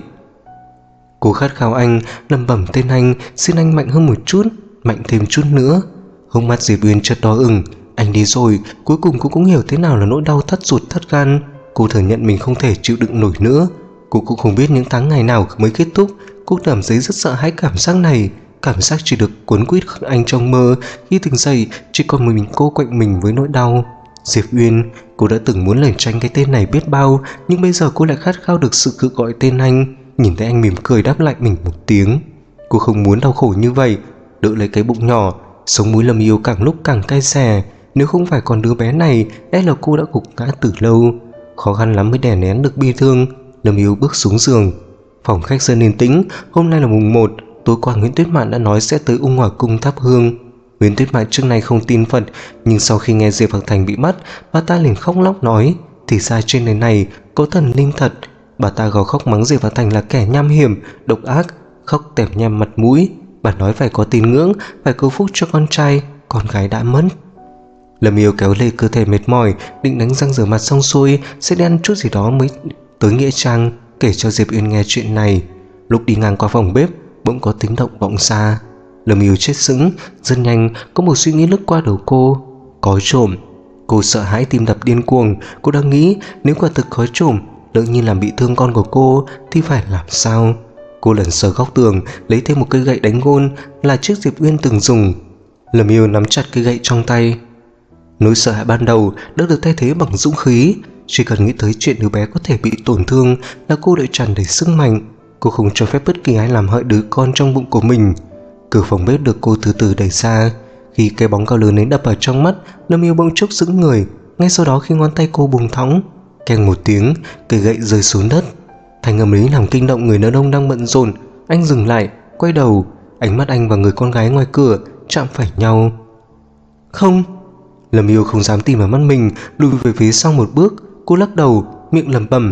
Cô khát khao anh, lẩm bẩm tên anh, xin anh mạnh hơn một chút, mạnh thêm chút nữa. Hốc mắt Diệp Uyên chợt đỏ ửng. Anh đi rồi, cuối cùng cô cũng hiểu thế nào là nỗi đau thắt ruột thắt gan. Cô thừa nhận mình không thể chịu đựng nổi nữa. Cô cũng không biết những tháng ngày nào mới kết thúc. Cô cảm thấy rất sợ hãi cảm giác này, cảm giác chỉ được cuốn quýt anh trong mơ. Khi tỉnh dậy, chỉ còn mình cô quạnh mình với nỗi đau. Diệp Uyên, cô đã từng muốn lẩn tránh cái tên này biết bao, nhưng bây giờ cô lại khát khao được sự cự gọi tên anh. nhìn thấy anh mỉm cười đáp lại mình một tiếng. Cô không muốn đau khổ như vậy, đỡ lấy cái bụng nhỏ. Sống mũi Lâm Yêu càng lúc càng cay xè. Nếu không phải còn đứa bé này, e là cô đã gục ngã từ lâu. Khó khăn lắm mới đè nén được bi thương, Lâm Yêu bước xuống giường. Phòng khách rất yên tĩnh. Hôm nay là mùng 1. Tối qua Nguyễn Tuyết Mạn đã nói sẽ tới Ung Hòa Cung thắp hương. Nguyễn Tuyết Mạn trước nay không tin Phật, nhưng sau khi nghe Diệp Phật Thành bị bắt, bà ta liền khóc lóc nói thì ra trên đời này có thần linh thật. Bà ta gào khóc mắng Diệp Phật Thành là kẻ nham hiểm, độc ác, khóc tèm nhem mặt mũi. Bà nói phải có tín ngưỡng, phải cầu phúc cho con trai, con gái đã mất. Lâm Yêu kéo lê cơ thể mệt mỏi, định đánh răng rửa mặt xong xuôi sẽ đi ăn chút gì đó mới tới nghĩa trang kể cho Diệp Uyên nghe chuyện này. Lúc đi ngang qua phòng bếp, bỗng có tiếng động vọng xa. Lâm Yêu chết sững. Rất nhanh có một suy nghĩ lướt qua đầu cô: có trộm. Cô sợ hãi, tim đập điên cuồng. Cô đang nghĩ nếu quả thực có trộm, lỡ như làm bị thương con của cô thì phải làm sao. Cô lần sờ góc tường, lấy thêm một cây gậy đánh gôn là chiếc Diệp Uyên từng dùng. Lâm Yêu nắm chặt cây gậy trong tay. Nỗi sợ hãi ban đầu đã được thay thế bằng dũng khí. Chỉ cần nghĩ tới chuyện đứa bé có thể bị tổn thương là cô đã tràn đầy sức mạnh. Cô không cho phép bất kỳ ai làm hại đứa con trong bụng của mình. Cửa phòng bếp được cô từ từ đẩy ra. Khi cái bóng cao lớn ấy đập vào trong mắt, Lâm Yêu bỗng chốc sững người. Ngay sau đó khi ngón tay cô buông thõng, keng một tiếng, cây gậy rơi xuống đất. Thanh âm ấy làm kinh động người đàn ông đang bận rộn. Anh dừng lại, quay đầu. Ánh mắt anh và người con gái ngoài cửa chạm phải nhau. Không. Lâm Yêu không dám tin vào mắt mình, lùi về phía sau một bước. Cô lắc đầu, miệng lẩm bẩm: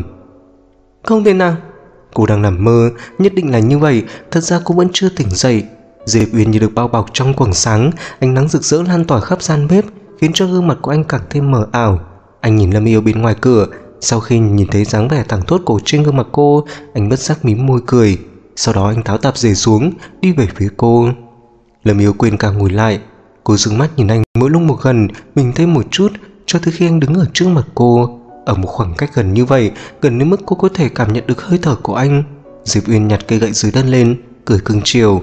không thể nào. Cô đang nằm mơ, nhất định là như vậy. Thật ra cô vẫn chưa tỉnh dậy. Diệp Uyên như được bao bọc trong quầng sáng, ánh nắng rực rỡ lan tỏa khắp gian bếp, khiến cho gương mặt của anh càng thêm mờ ảo. Anh nhìn Lâm Yêu bên ngoài cửa. Sau khi nhìn thấy dáng vẻ thẳng thốt cổ trên gương mặt cô, anh bất giác mím môi cười. Sau đó anh tháo tạp dề xuống, đi về phía cô. Lâm Yêu quên cả ngồi lại. Cô dừng mắt nhìn anh mỗi lúc một gần, mình thêm một chút, cho tới khi anh đứng ở trước mặt cô. Ở một khoảng cách gần như vậy, gần đến mức cô có thể cảm nhận được hơi thở của anh. Diệp Uyên nhặt cây gậy dưới đất lên, cười cưng chiều: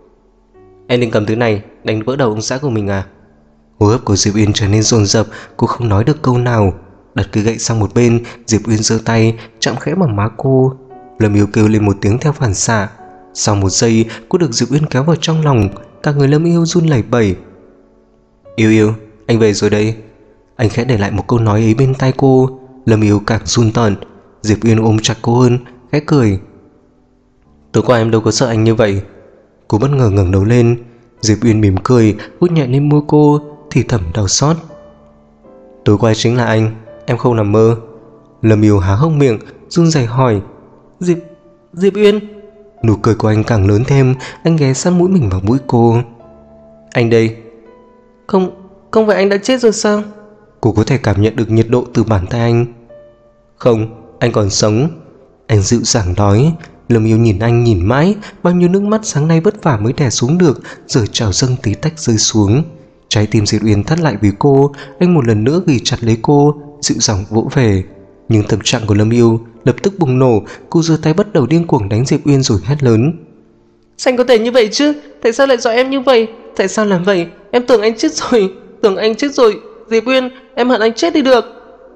em định cầm thứ này đánh vỡ đầu ông xã của mình à? Hô hấp của Diệp Uyên trở nên dồn dập. Cô không nói được câu nào. Đặt cây gậy sang một bên, Diệp Uyên giơ tay chạm khẽ vào má cô. Lâm Yêu kêu lên một tiếng theo phản xạ. Sau một giây, cô được Diệp Uyên kéo vào trong lòng. Cả người Lâm Yêu run lẩy bẩy. Yêu yêu, anh về rồi đây. Anh khẽ để lại một câu nói ấy bên tai cô. Lâm Yêu càng run tợn. Diệp Uyên ôm chặt cô hơn, khẽ cười: tối qua em đâu có sợ anh như vậy. Cô bất ngờ ngẩng đầu lên. Diệp Uyên mỉm cười, hút nhẹ lên môi cô, thì thầm đau xót: tối qua chính là anh, em không nằm mơ. Lâm Yêu há hốc miệng, run rẩy hỏi: Diệp Uyên. Nụ cười của anh càng lớn thêm. Anh ghé sát mũi mình vào mũi cô. Anh đây. Không phải anh đã chết rồi sao? Cô có thể cảm nhận được nhiệt độ từ bàn tay anh. Không, anh còn sống. Anh dịu dàng nói. Lâm Yêu nhìn anh nhìn mãi. Bao nhiêu nước mắt sáng nay vất vả mới đè xuống được, giờ trào dâng tí tách rơi xuống. Trái tim Diệp Uyên thắt lại vì cô. Anh một lần nữa ghì chặt lấy cô, dịu dàng vỗ về. Nhưng tâm trạng của Lâm Yêu lập tức bùng nổ. Cô giơ tay bắt đầu điên cuồng đánh Diệp Uyên rồi hét lớn: sao anh có thể như vậy chứ? Tại sao lại dọa em như vậy? Tại sao làm vậy? Em tưởng anh chết rồi. Tưởng anh chết rồi. Diệp Uyên, em hận anh chết đi được.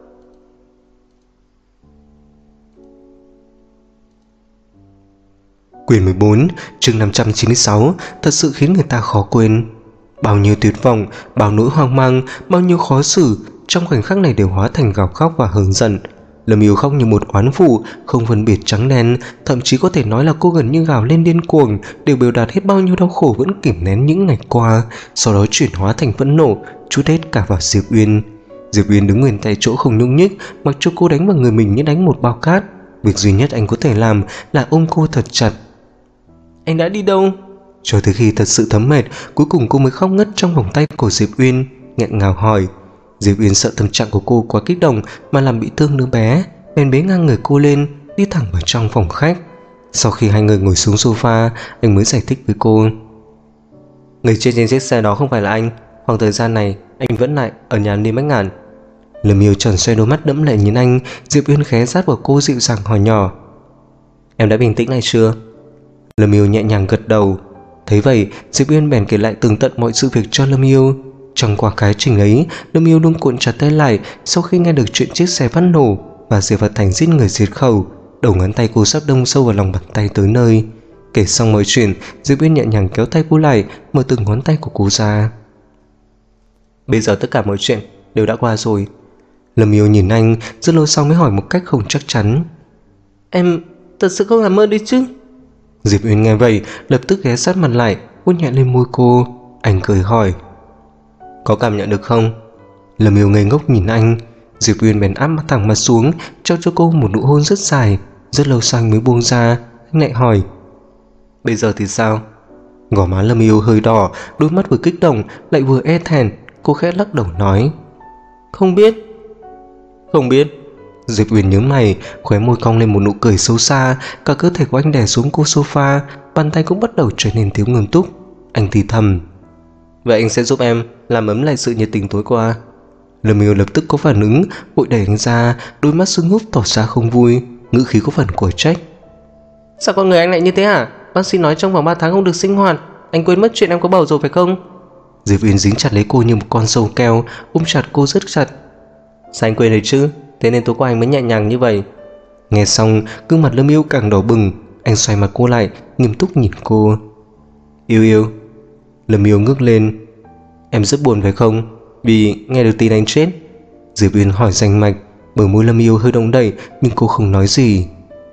Quyển 14, chương 596 thật sự khiến người ta khó quên. Bao nhiêu tuyệt vọng, bao nỗi hoang mang, bao nhiêu khó xử, trong khoảnh khắc này đều hóa thành gào khóc và hờn giận. Lâm Yêu khóc như một oán phụ, không phân biệt trắng đen, thậm chí có thể nói là cô gần như gào lên điên cuồng, đều biểu đạt hết bao nhiêu đau khổ vẫn kìm nén những ngày qua, sau đó chuyển hóa thành phẫn nộ, trút hết cả vào Diệp Uyên. Diệp Uyên đứng nguyên tại chỗ không nhúc nhích, mặc cho cô đánh vào người mình như đánh một bao cát. Việc duy nhất anh có thể làm là ôm cô thật chặt. Anh đã đi đâu? Cho tới khi thật sự thấm mệt, cuối cùng cô mới khóc ngất trong vòng tay của Diệp Uyên, nghẹn ngào hỏi. Diệp Uyên sợ tâm trạng của cô quá kích động mà làm bị thương đứa bé, bèn bế ngang người cô lên, đi thẳng vào trong phòng khách. Sau khi hai người ngồi xuống sofa, anh mới giải thích với cô: người chết trên chiếc xe đó không phải là anh. Khoảng thời gian này anh vẫn lại ở nhà Lý Bách Ngạn. Lâm Yêu tròn xoay đôi mắt đẫm lệ nhìn anh. Diệp Uyên khé sát vào cô dịu dàng hỏi nhỏ: em đã bình tĩnh lại chưa? Lâm Yêu nhẹ nhàng gật đầu. Thấy vậy, Diệp Uyên bèn kể lại tường tận mọi sự việc cho Lâm Yêu. Trong quá cái trình ấy, Lâm Yêu luôn cuộn chặt tay lại sau khi nghe được chuyện chiếc xe phát nổ và Diệp Vật Thành giết người diệt khẩu. đầu ngón tay cô sắp đâm sâu vào lòng bàn tay tới nơi. Kể xong mọi chuyện, Diệp Uyên nhẹ nhàng kéo tay cô lại, mở từng ngón tay của cô ra. Bây giờ tất cả mọi chuyện đều đã qua rồi. Lâm Yêu nhìn anh rất lâu sau mới hỏi một cách không chắc chắn. Em thật sự không làm mơ đi chứ? Diệp Uyên nghe vậy lập tức ghé sát mặt lại, hôn nhẹ lên môi cô. Anh cười hỏi, có cảm nhận được không? Lâm Yêu ngây ngốc nhìn anh. Diệp Uyên bèn áp mặt thẳng mặt xuống, trao cho cô một nụ hôn rất dài. Rất lâu sau anh mới buông ra. Anh lại hỏi, bây giờ thì sao? Gò má Lâm Yêu hơi đỏ, đôi mắt vừa kích động lại vừa e thẹn. Cô khẽ lắc đầu nói, không biết. Không biết. Diệp Uyên nhướng mày, khóe môi cong lên một nụ cười xấu xa. Cả cơ thể của anh đè xuống cô sofa, bàn tay cũng bắt đầu trở nên thiếu nghiêm túc. Anh thì thầm, vậy anh sẽ giúp em làm ấm lại sự nhiệt tình tối qua. Lâm Yêu lập tức có phản ứng, vội đẩy anh ra, đôi mắt sưng húp tỏ ra không vui, ngữ khí có phần của trách. Sao con người anh lại như thế hả? Bác sĩ nói trong vòng 3 tháng không được sinh hoạt. Anh quên mất chuyện em có bầu rồi phải không? Diệp Uyên dính chặt lấy cô như một con sâu keo, ôm chặt cô rất chặt. Sao anh quên rồi chứ? Thế nên tối qua anh mới nhẹ nhàng như vậy. Nghe xong, gương mặt Lâm Yêu càng đỏ bừng. Anh xoay mặt cô lại, nghiêm túc nhìn cô. Yêu yêu. Lâm Yêu ngước lên. Em rất buồn phải không? Vì nghe được tin anh chết. Diệp Uyên hỏi rành mạch. Bờ môi Lâm Yêu hơi động đậy, nhưng cô không nói gì.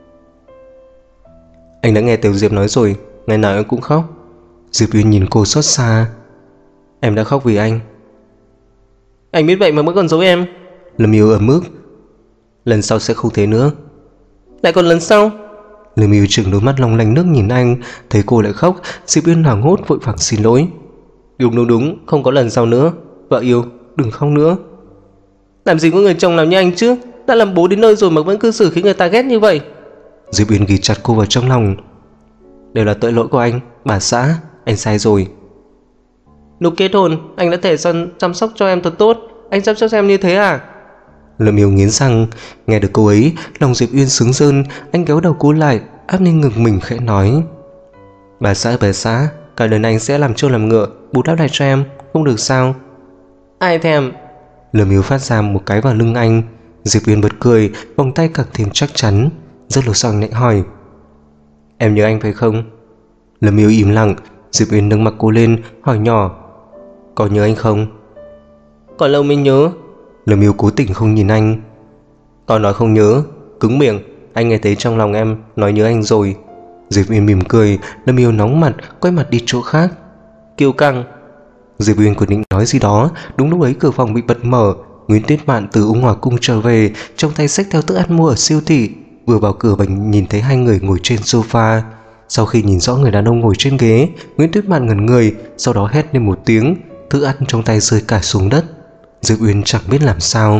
Anh đã nghe Tiểu Diệp nói rồi, ngày nào em cũng khóc. Diệp Uyên nhìn cô xót xa. Em đã khóc vì anh. Anh biết vậy mà vẫn còn giấu em. Lâm Yêu ấm ức. Lần sau sẽ không thế nữa. Lại còn lần sau? Lâm Yêu trừng đôi mắt long lanh nước nhìn anh. Thấy cô lại khóc, Diệp Uyên hoảng hốt vội vàng xin lỗi. Đúng, không có lần sau nữa. Vợ yêu, đừng khóc nữa. Làm gì có người chồng nào như anh chứ? Đã làm bố đến nơi rồi mà vẫn cư xử khiến người ta ghét như vậy. Diệp Uyên ghì chặt cô vào trong lòng. Đều là tội lỗi của anh, bà xã. Anh sai rồi. Lúc kết hôn, anh đã thể chăm sóc cho em thật tốt. Anh chăm sóc cho em như thế à? Lâm Yêu nghiến răng. Nghe được câu ấy, lòng Diệp Uyên sướng rơn. Anh kéo đầu cô lại, áp lên ngực mình khẽ nói, bà xã, cả đời anh sẽ làm trâu làm ngựa, bù đắp lại cho em, không được sao? Ai thèm. Lâm Yêu phát ra một cái vào lưng anh. Diệp Uyên bật cười, vòng tay càng thêm chắc chắn. Rất lâu sau anh lại hỏi, em nhớ anh phải không? Lâm Yêu im lặng. Diệp Uyên nâng mặt cô lên, hỏi nhỏ, có nhớ anh không? Còn lâu mới nhớ. Lâm Yêu cố tình không nhìn anh. Còn nói không nhớ, cứng miệng. Anh nghe thấy trong lòng em nói nhớ anh rồi. Diệp Uyên mỉm cười. Lâm Yêu nóng mặt, quay mặt đi chỗ khác. Kiêu căng. Diệp Uyên còn định nói gì đó. Đúng lúc ấy cửa phòng bị bật mở. Nguyễn Tuyết Mạn từ Ung Hòa Cung trở về, trong tay xách theo thức ăn mua ở siêu thị. Vừa vào cửa và nhìn thấy hai người ngồi trên sofa. Sau khi nhìn rõ người đàn ông ngồi trên ghế, Nguyễn Tuyết Mạn ngẩn người, sau đó hét lên một tiếng. Thức ăn trong tay rơi cả xuống đất. Diệp Uyên chẳng biết làm sao.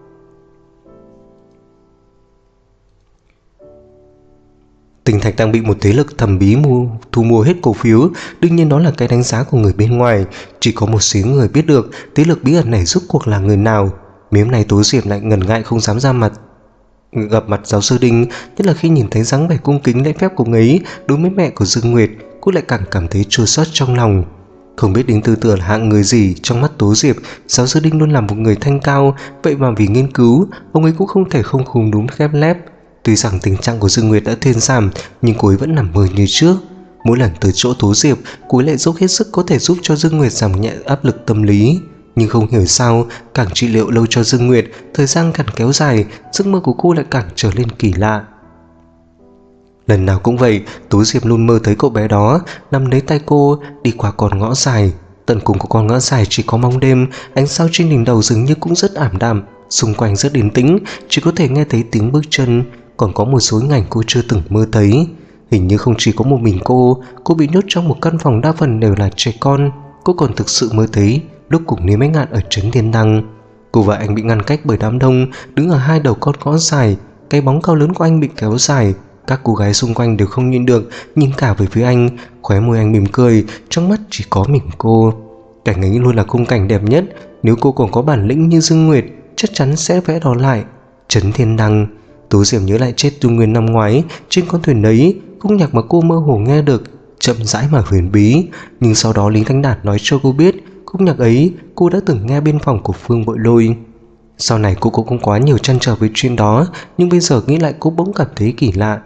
Tinh Thạch đang bị một thế lực thầm bí thu mua hết cổ phiếu. Đương nhiên đó là cái đánh giá của người bên ngoài. Chỉ có một số người biết được thế lực bí ẩn này rốt cuộc là người nào. Miếm này Tố Diệp lại ngần ngại không dám ra mặt gặp mặt giáo sư Đinh. Nhất là khi nhìn thấy dáng vẻ cung kính lễ phép của ông ấy đối với mẹ của Dương Nguyệt, cô lại càng cảm thấy chua xót trong lòng. Không biết Đinh Tư Tưởng là hạng người gì trong mắt Tố Diệp. Giáo sư Đinh luôn là một người thanh cao, vậy mà vì nghiên cứu, ông ấy cũng không thể không khúm núm khép lép. Tuy rằng tình trạng của Dương Nguyệt đã thuyên giảm, nhưng cô ấy vẫn nằm mơ như trước. Mỗi lần tới chỗ Tố Diệp, cô ấy lại dốc hết sức có thể giúp cho Dương Nguyệt giảm nhẹ áp lực tâm lý. Nhưng không hiểu sao, càng trị liệu lâu cho Dương Nguyệt, thời gian càng kéo dài, giấc mơ của cô lại càng trở nên kỳ lạ. Lần nào cũng vậy, Tố Diệp luôn mơ thấy cậu bé đó nắm lấy tay cô đi qua con ngõ dài. Tận cùng của con ngõ dài chỉ có bóng đêm, ánh sao trên đỉnh đầu dường như cũng rất ảm đạm, xung quanh rất yên tĩnh, chỉ có thể nghe thấy tiếng bước chân. Còn có một số hình ảnh cô chưa từng mơ thấy. Hình như không chỉ có một mình cô bị nhốt trong một căn phòng đa phần đều là trẻ con. Cô còn thực sự mơ thấy lúc cùng Lý Bách Ngạn ở trấn Thiên Đăng. Cô và anh bị ngăn cách bởi đám đông, đứng ở hai đầu con ngõ dài. Cái bóng cao lớn của anh bị kéo dài. Các cô gái xung quanh đều không nhìn được, nhìn cả về phía anh. Khóe môi anh mỉm cười, trong mắt chỉ có mình cô. Cảnh ấy luôn là khung cảnh đẹp nhất. Nếu cô còn có bản lĩnh như Dương Nguyệt, chắc chắn sẽ vẽ đó lại. Trấn Thiên Đăng. Tố Diệp nhớ lại chết Tu Nguyên năm ngoái. Trên con thuyền ấy, khúc nhạc mà cô mơ hồ nghe được chậm rãi mà huyền bí. Nhưng sau đó Lý Thanh Đạt nói cho cô biết khúc nhạc ấy cô đã từng nghe bên phòng của Phương Bội Lôi. Sau này cô cũng không quá nhiều trăn trở với chuyện đó, nhưng bây giờ nghĩ lại cô bỗng cảm thấy kỳ lạ.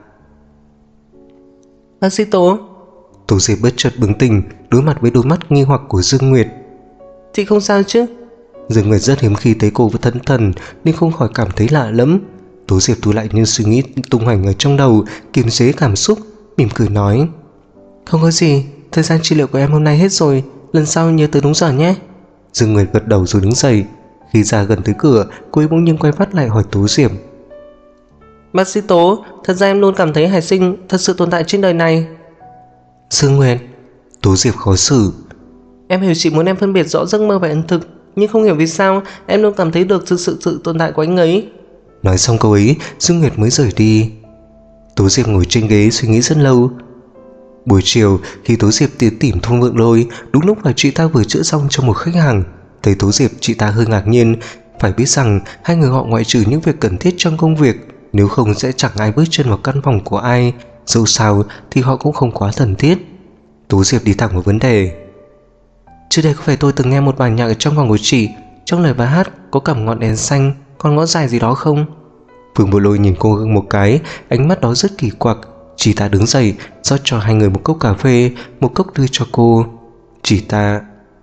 Bác sĩ Tố. Tố Diệp bất chợt bừng tỉnh, đối mặt với đôi mắt nghi hoặc của Dương Nguyệt. Chị không sao chứ? Dương Nguyệt rất hiếm khi thấy cô với thẫn thần nên không khỏi cảm thấy lạ lẫm. Tố Diệp thu lại những suy nghĩ tung hoành ở trong đầu, kiềm chế cảm xúc, mỉm cười nói: Không có gì, thời gian trị liệu của em hôm nay hết rồi, lần sau nhớ tới đúng giờ nhé. Dương Nguyệt gật đầu rồi đứng dậy. Khi ra gần tới cửa, cô ấy bỗng nhiên quay phát lại hỏi Tố Diệp: Bác sĩ Tố, thật ra em luôn cảm thấy Hải Sinh thật sự tồn tại trên đời này. Dương Nguyệt. Tố Diệp khó xử: Em hiểu chị muốn em phân biệt rõ giấc mơ và hiện thực, nhưng không hiểu vì sao em luôn cảm thấy được sự tồn tại của anh ấy. Nói xong câu ấy, Dương Nguyệt mới rời đi. Tố Diệp ngồi trên ghế suy nghĩ rất lâu. Buổi chiều, khi Tố Diệp tiến tìm Thôn Vượng Lôi, đúng lúc là chị ta vừa chữa xong cho một khách hàng. Thấy Tố Diệp, chị ta hơi ngạc nhiên. Phải biết rằng hai người họ ngoại trừ những việc cần thiết trong công việc, nếu không sẽ chẳng ai bước chân vào căn phòng của ai. Dẫu sao thì họ cũng không quá thân thiết. Tố Diệp đi thẳng vào vấn đề: Trước đây có phải tôi từng nghe một bài nhạc ở trong phòng của chị, trong lời bài hát có cầm ngọn đèn xanh, con ngõ dài gì đó không? Phương Bộ Lôi nhìn cô một cái, ánh mắt đó rất kỳ quặc. Chị ta đứng dậy, rót cho hai người một cốc cà phê, một cốc đưa cho cô. Chị ta: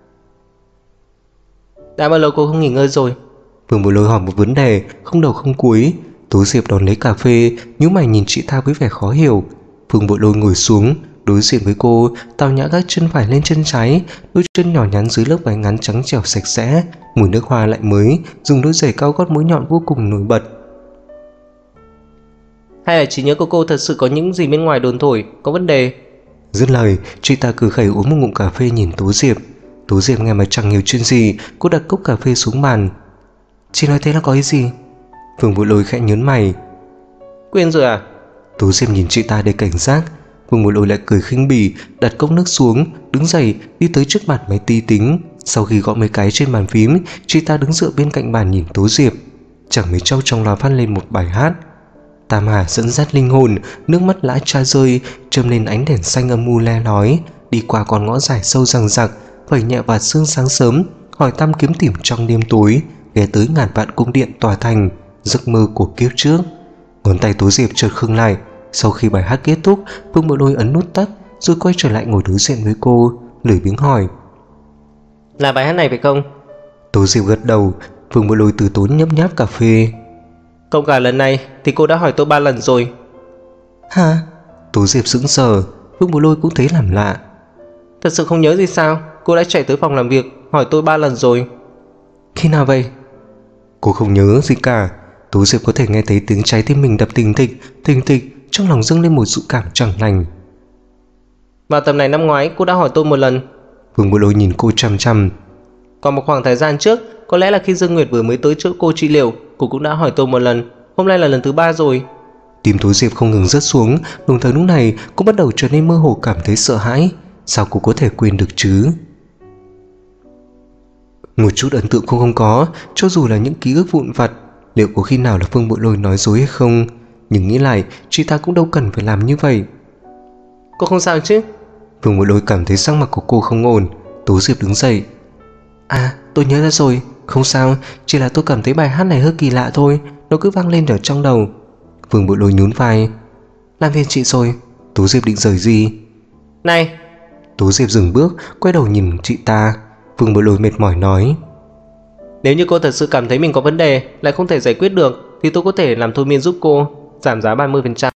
Đã bao lâu cô không nghỉ ngơi rồi? Phương Bộ Lôi hỏi một vấn đề không đầu không cuối. Tố Diệp đón lấy cà phê, nhíu mày nhìn chị ta với vẻ khó hiểu. Phương Bộ Lôi ngồi xuống đối diện với cô, tao nhã gác chân phải lên chân trái, đôi chân nhỏ nhắn dưới lớp váy ngắn trắng trẻo sạch sẽ, mùi nước hoa lại mới, dùng đôi giày cao gót mũi nhọn vô cùng nổi bật. Hay là trí nhớ của cô thật sự có những gì bên ngoài đồn thổi có vấn đề? Dứt lời, chị ta cười khẩy uống một ngụm cà phê nhìn Tố Diệp. Tố Diệp nghe mà chẳng hiểu chuyện gì, cô đặt cốc cà phê xuống bàn. Chị nói thế là có ý gì? Phương Bộ Lôi khẽ nhớn mày. Quên rồi à? Tố Diệp nhìn chị ta đầy cảnh giác. Phương Bộ Lôi lại cười khinh bỉ, đặt cốc nước xuống, đứng dậy đi tới trước mặt máy vi tính. Sau khi gõ mấy cái trên bàn phím, chị ta đứng dựa bên cạnh bàn nhìn Tố Diệp. Chẳng mấy chốc trong loa phát lên một bài hát. Tam Hà dẫn dắt linh hồn, nước mắt lã cha rơi, châm lên ánh đèn xanh âm u le lói, đi qua con ngõ dài sâu răng rặc, vẩy nhẹ vào sương sáng sớm, hỏi thăm kiếm tìm trong đêm tối, ghé tới ngàn vạn cung điện tòa thành, giấc mơ của kiếp trước. Ngón tay Tố Diệp chợt khựng lại. Sau khi bài hát kết thúc, Phương Bộ Lôi ấn nút tắt rồi quay trở lại ngồi đối diện với cô, lười biếng hỏi: Là bài hát này phải không? Tố Diệp gật đầu. Phương Bộ Lôi từ tốn nhấp nháp cà phê. Không, cả lần này thì cô đã hỏi tôi 3 lần rồi. Hả? Tố Diệp sững sờ. Phương Bộ Lôi cũng thấy làm lạ. Thật sự không nhớ gì sao? Cô đã chạy tới phòng làm việc hỏi tôi 3 lần rồi. Khi nào vậy? Cô không nhớ gì cả. Tố Diệp có thể nghe thấy tiếng trái tim mình đập thình thịch, trong lòng dâng lên một dự cảm chẳng lành. Vào tầm này năm ngoái cô đã hỏi tôi 1 lần. Phương Bộ Lôi nhìn cô chằm chằm. Còn một khoảng thời gian trước, có lẽ là khi Dương Nguyệt vừa mới tới chỗ cô trị liệu, cô cũng đã hỏi tôi 1 lần. Hôm nay là lần thứ 3 rồi. Tim Tố Diệp không ngừng rớt xuống, đồng thời lúc này cô bắt đầu trở nên mơ hồ, cảm thấy sợ hãi. Sao cô có thể quên được chứ? Một chút ấn tượng cũng không có, cho dù là những ký ức vụn vặt. Liệu có khi nào là Phương Bộ Lôi nói dối hay không? Nhưng nghĩ lại, chị ta cũng đâu cần phải làm như vậy. Cô không sao chứ? Phương Bộ Lôi cảm thấy sắc mặt của cô không ổn. Tố Diệp đứng dậy. À, tôi nhớ ra rồi, không sao, chỉ là tôi cảm thấy bài hát này hơi kỳ lạ thôi, nó cứ vang lên ở trong đầu. Phương Bộ Lôi nhún vai. Làm phiền chị rồi. Tố Diệp định rời đi. Này! Tố Diệp dừng bước, quay đầu nhìn chị ta. Phương Bộ Lôi mệt mỏi nói: Nếu như cô thật sự cảm thấy mình có vấn đề, lại không thể giải quyết được, thì tôi có thể làm thôi miên giúp cô, giảm giá 30%.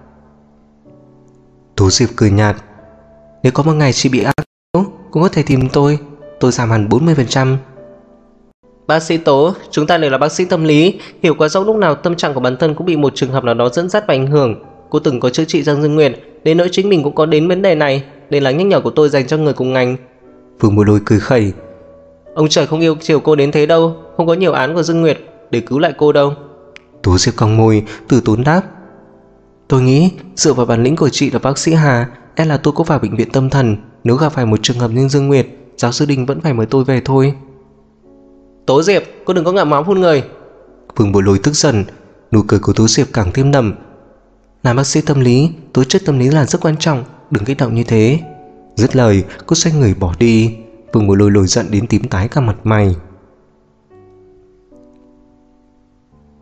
Tố Diệp cười nhạt. Nếu có một ngày chị bị ác cũng có thể tìm tôi giảm hẳn 40%. Bác sĩ Tố, chúng ta đều là bác sĩ tâm lý, hiểu quá rõ lúc nào tâm trạng của bản thân cũng bị một trường hợp nào đó dẫn dắt và ảnh hưởng. Cô từng có chữa trị Giang Dương Nguyệt, đến nỗi chính mình cũng có đến vấn đề này, nên là nhắc nhở của tôi dành cho người cùng ngành. Phương Bộ Lôi cười khẩy. Ông trời không yêu chiều cô đến thế đâu, không có nhiều án của Dương Nguyệt để cứu lại cô đâu. Tố Diệp cong môi, từ tốn đáp. Tôi nghĩ dựa vào bản lĩnh của chị là bác sĩ Hà, e là tôi có vào bệnh viện tâm thần, nếu gặp phải một trường hợp như Dương Nguyệt, giáo sư Đình vẫn phải mời tôi về thôi. Tố Diệp, cô đừng có ngậm máu phun người. Phương Bộ Lôi tức giận. Nụ cười của Tố Diệp càng thêm đậm. Làm bác sĩ tâm lý, tố chất tâm lý là rất quan trọng, đừng kích động như thế. Dứt lời, cô xoay người bỏ đi. Phương Bộ Lôi nổi giận đến tím tái cả mặt mày.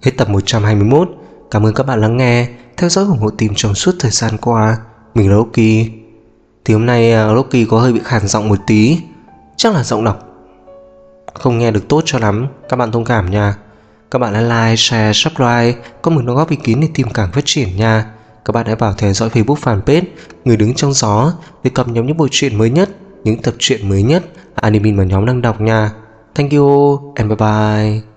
Hết tập 121. Cảm ơn các bạn lắng nghe, theo dõi ủng hộ team trong suốt thời gian qua. Mình là Rocky. Thì hôm nay Rocky có hơi bị khàn giọng một tí, chắc là giọng đọc không nghe được tốt cho lắm, các bạn thông cảm nha. Các bạn hãy like, share, subscribe, comment đóng góp ý kiến để team càng phát triển nha. Các bạn hãy vào theo dõi Facebook fanpage Người Đứng Trong Gió để cập nhật những bộ truyện mới nhất, những tập truyện mới nhất anime mà nhóm đang đọc nha. Thank you and bye bye.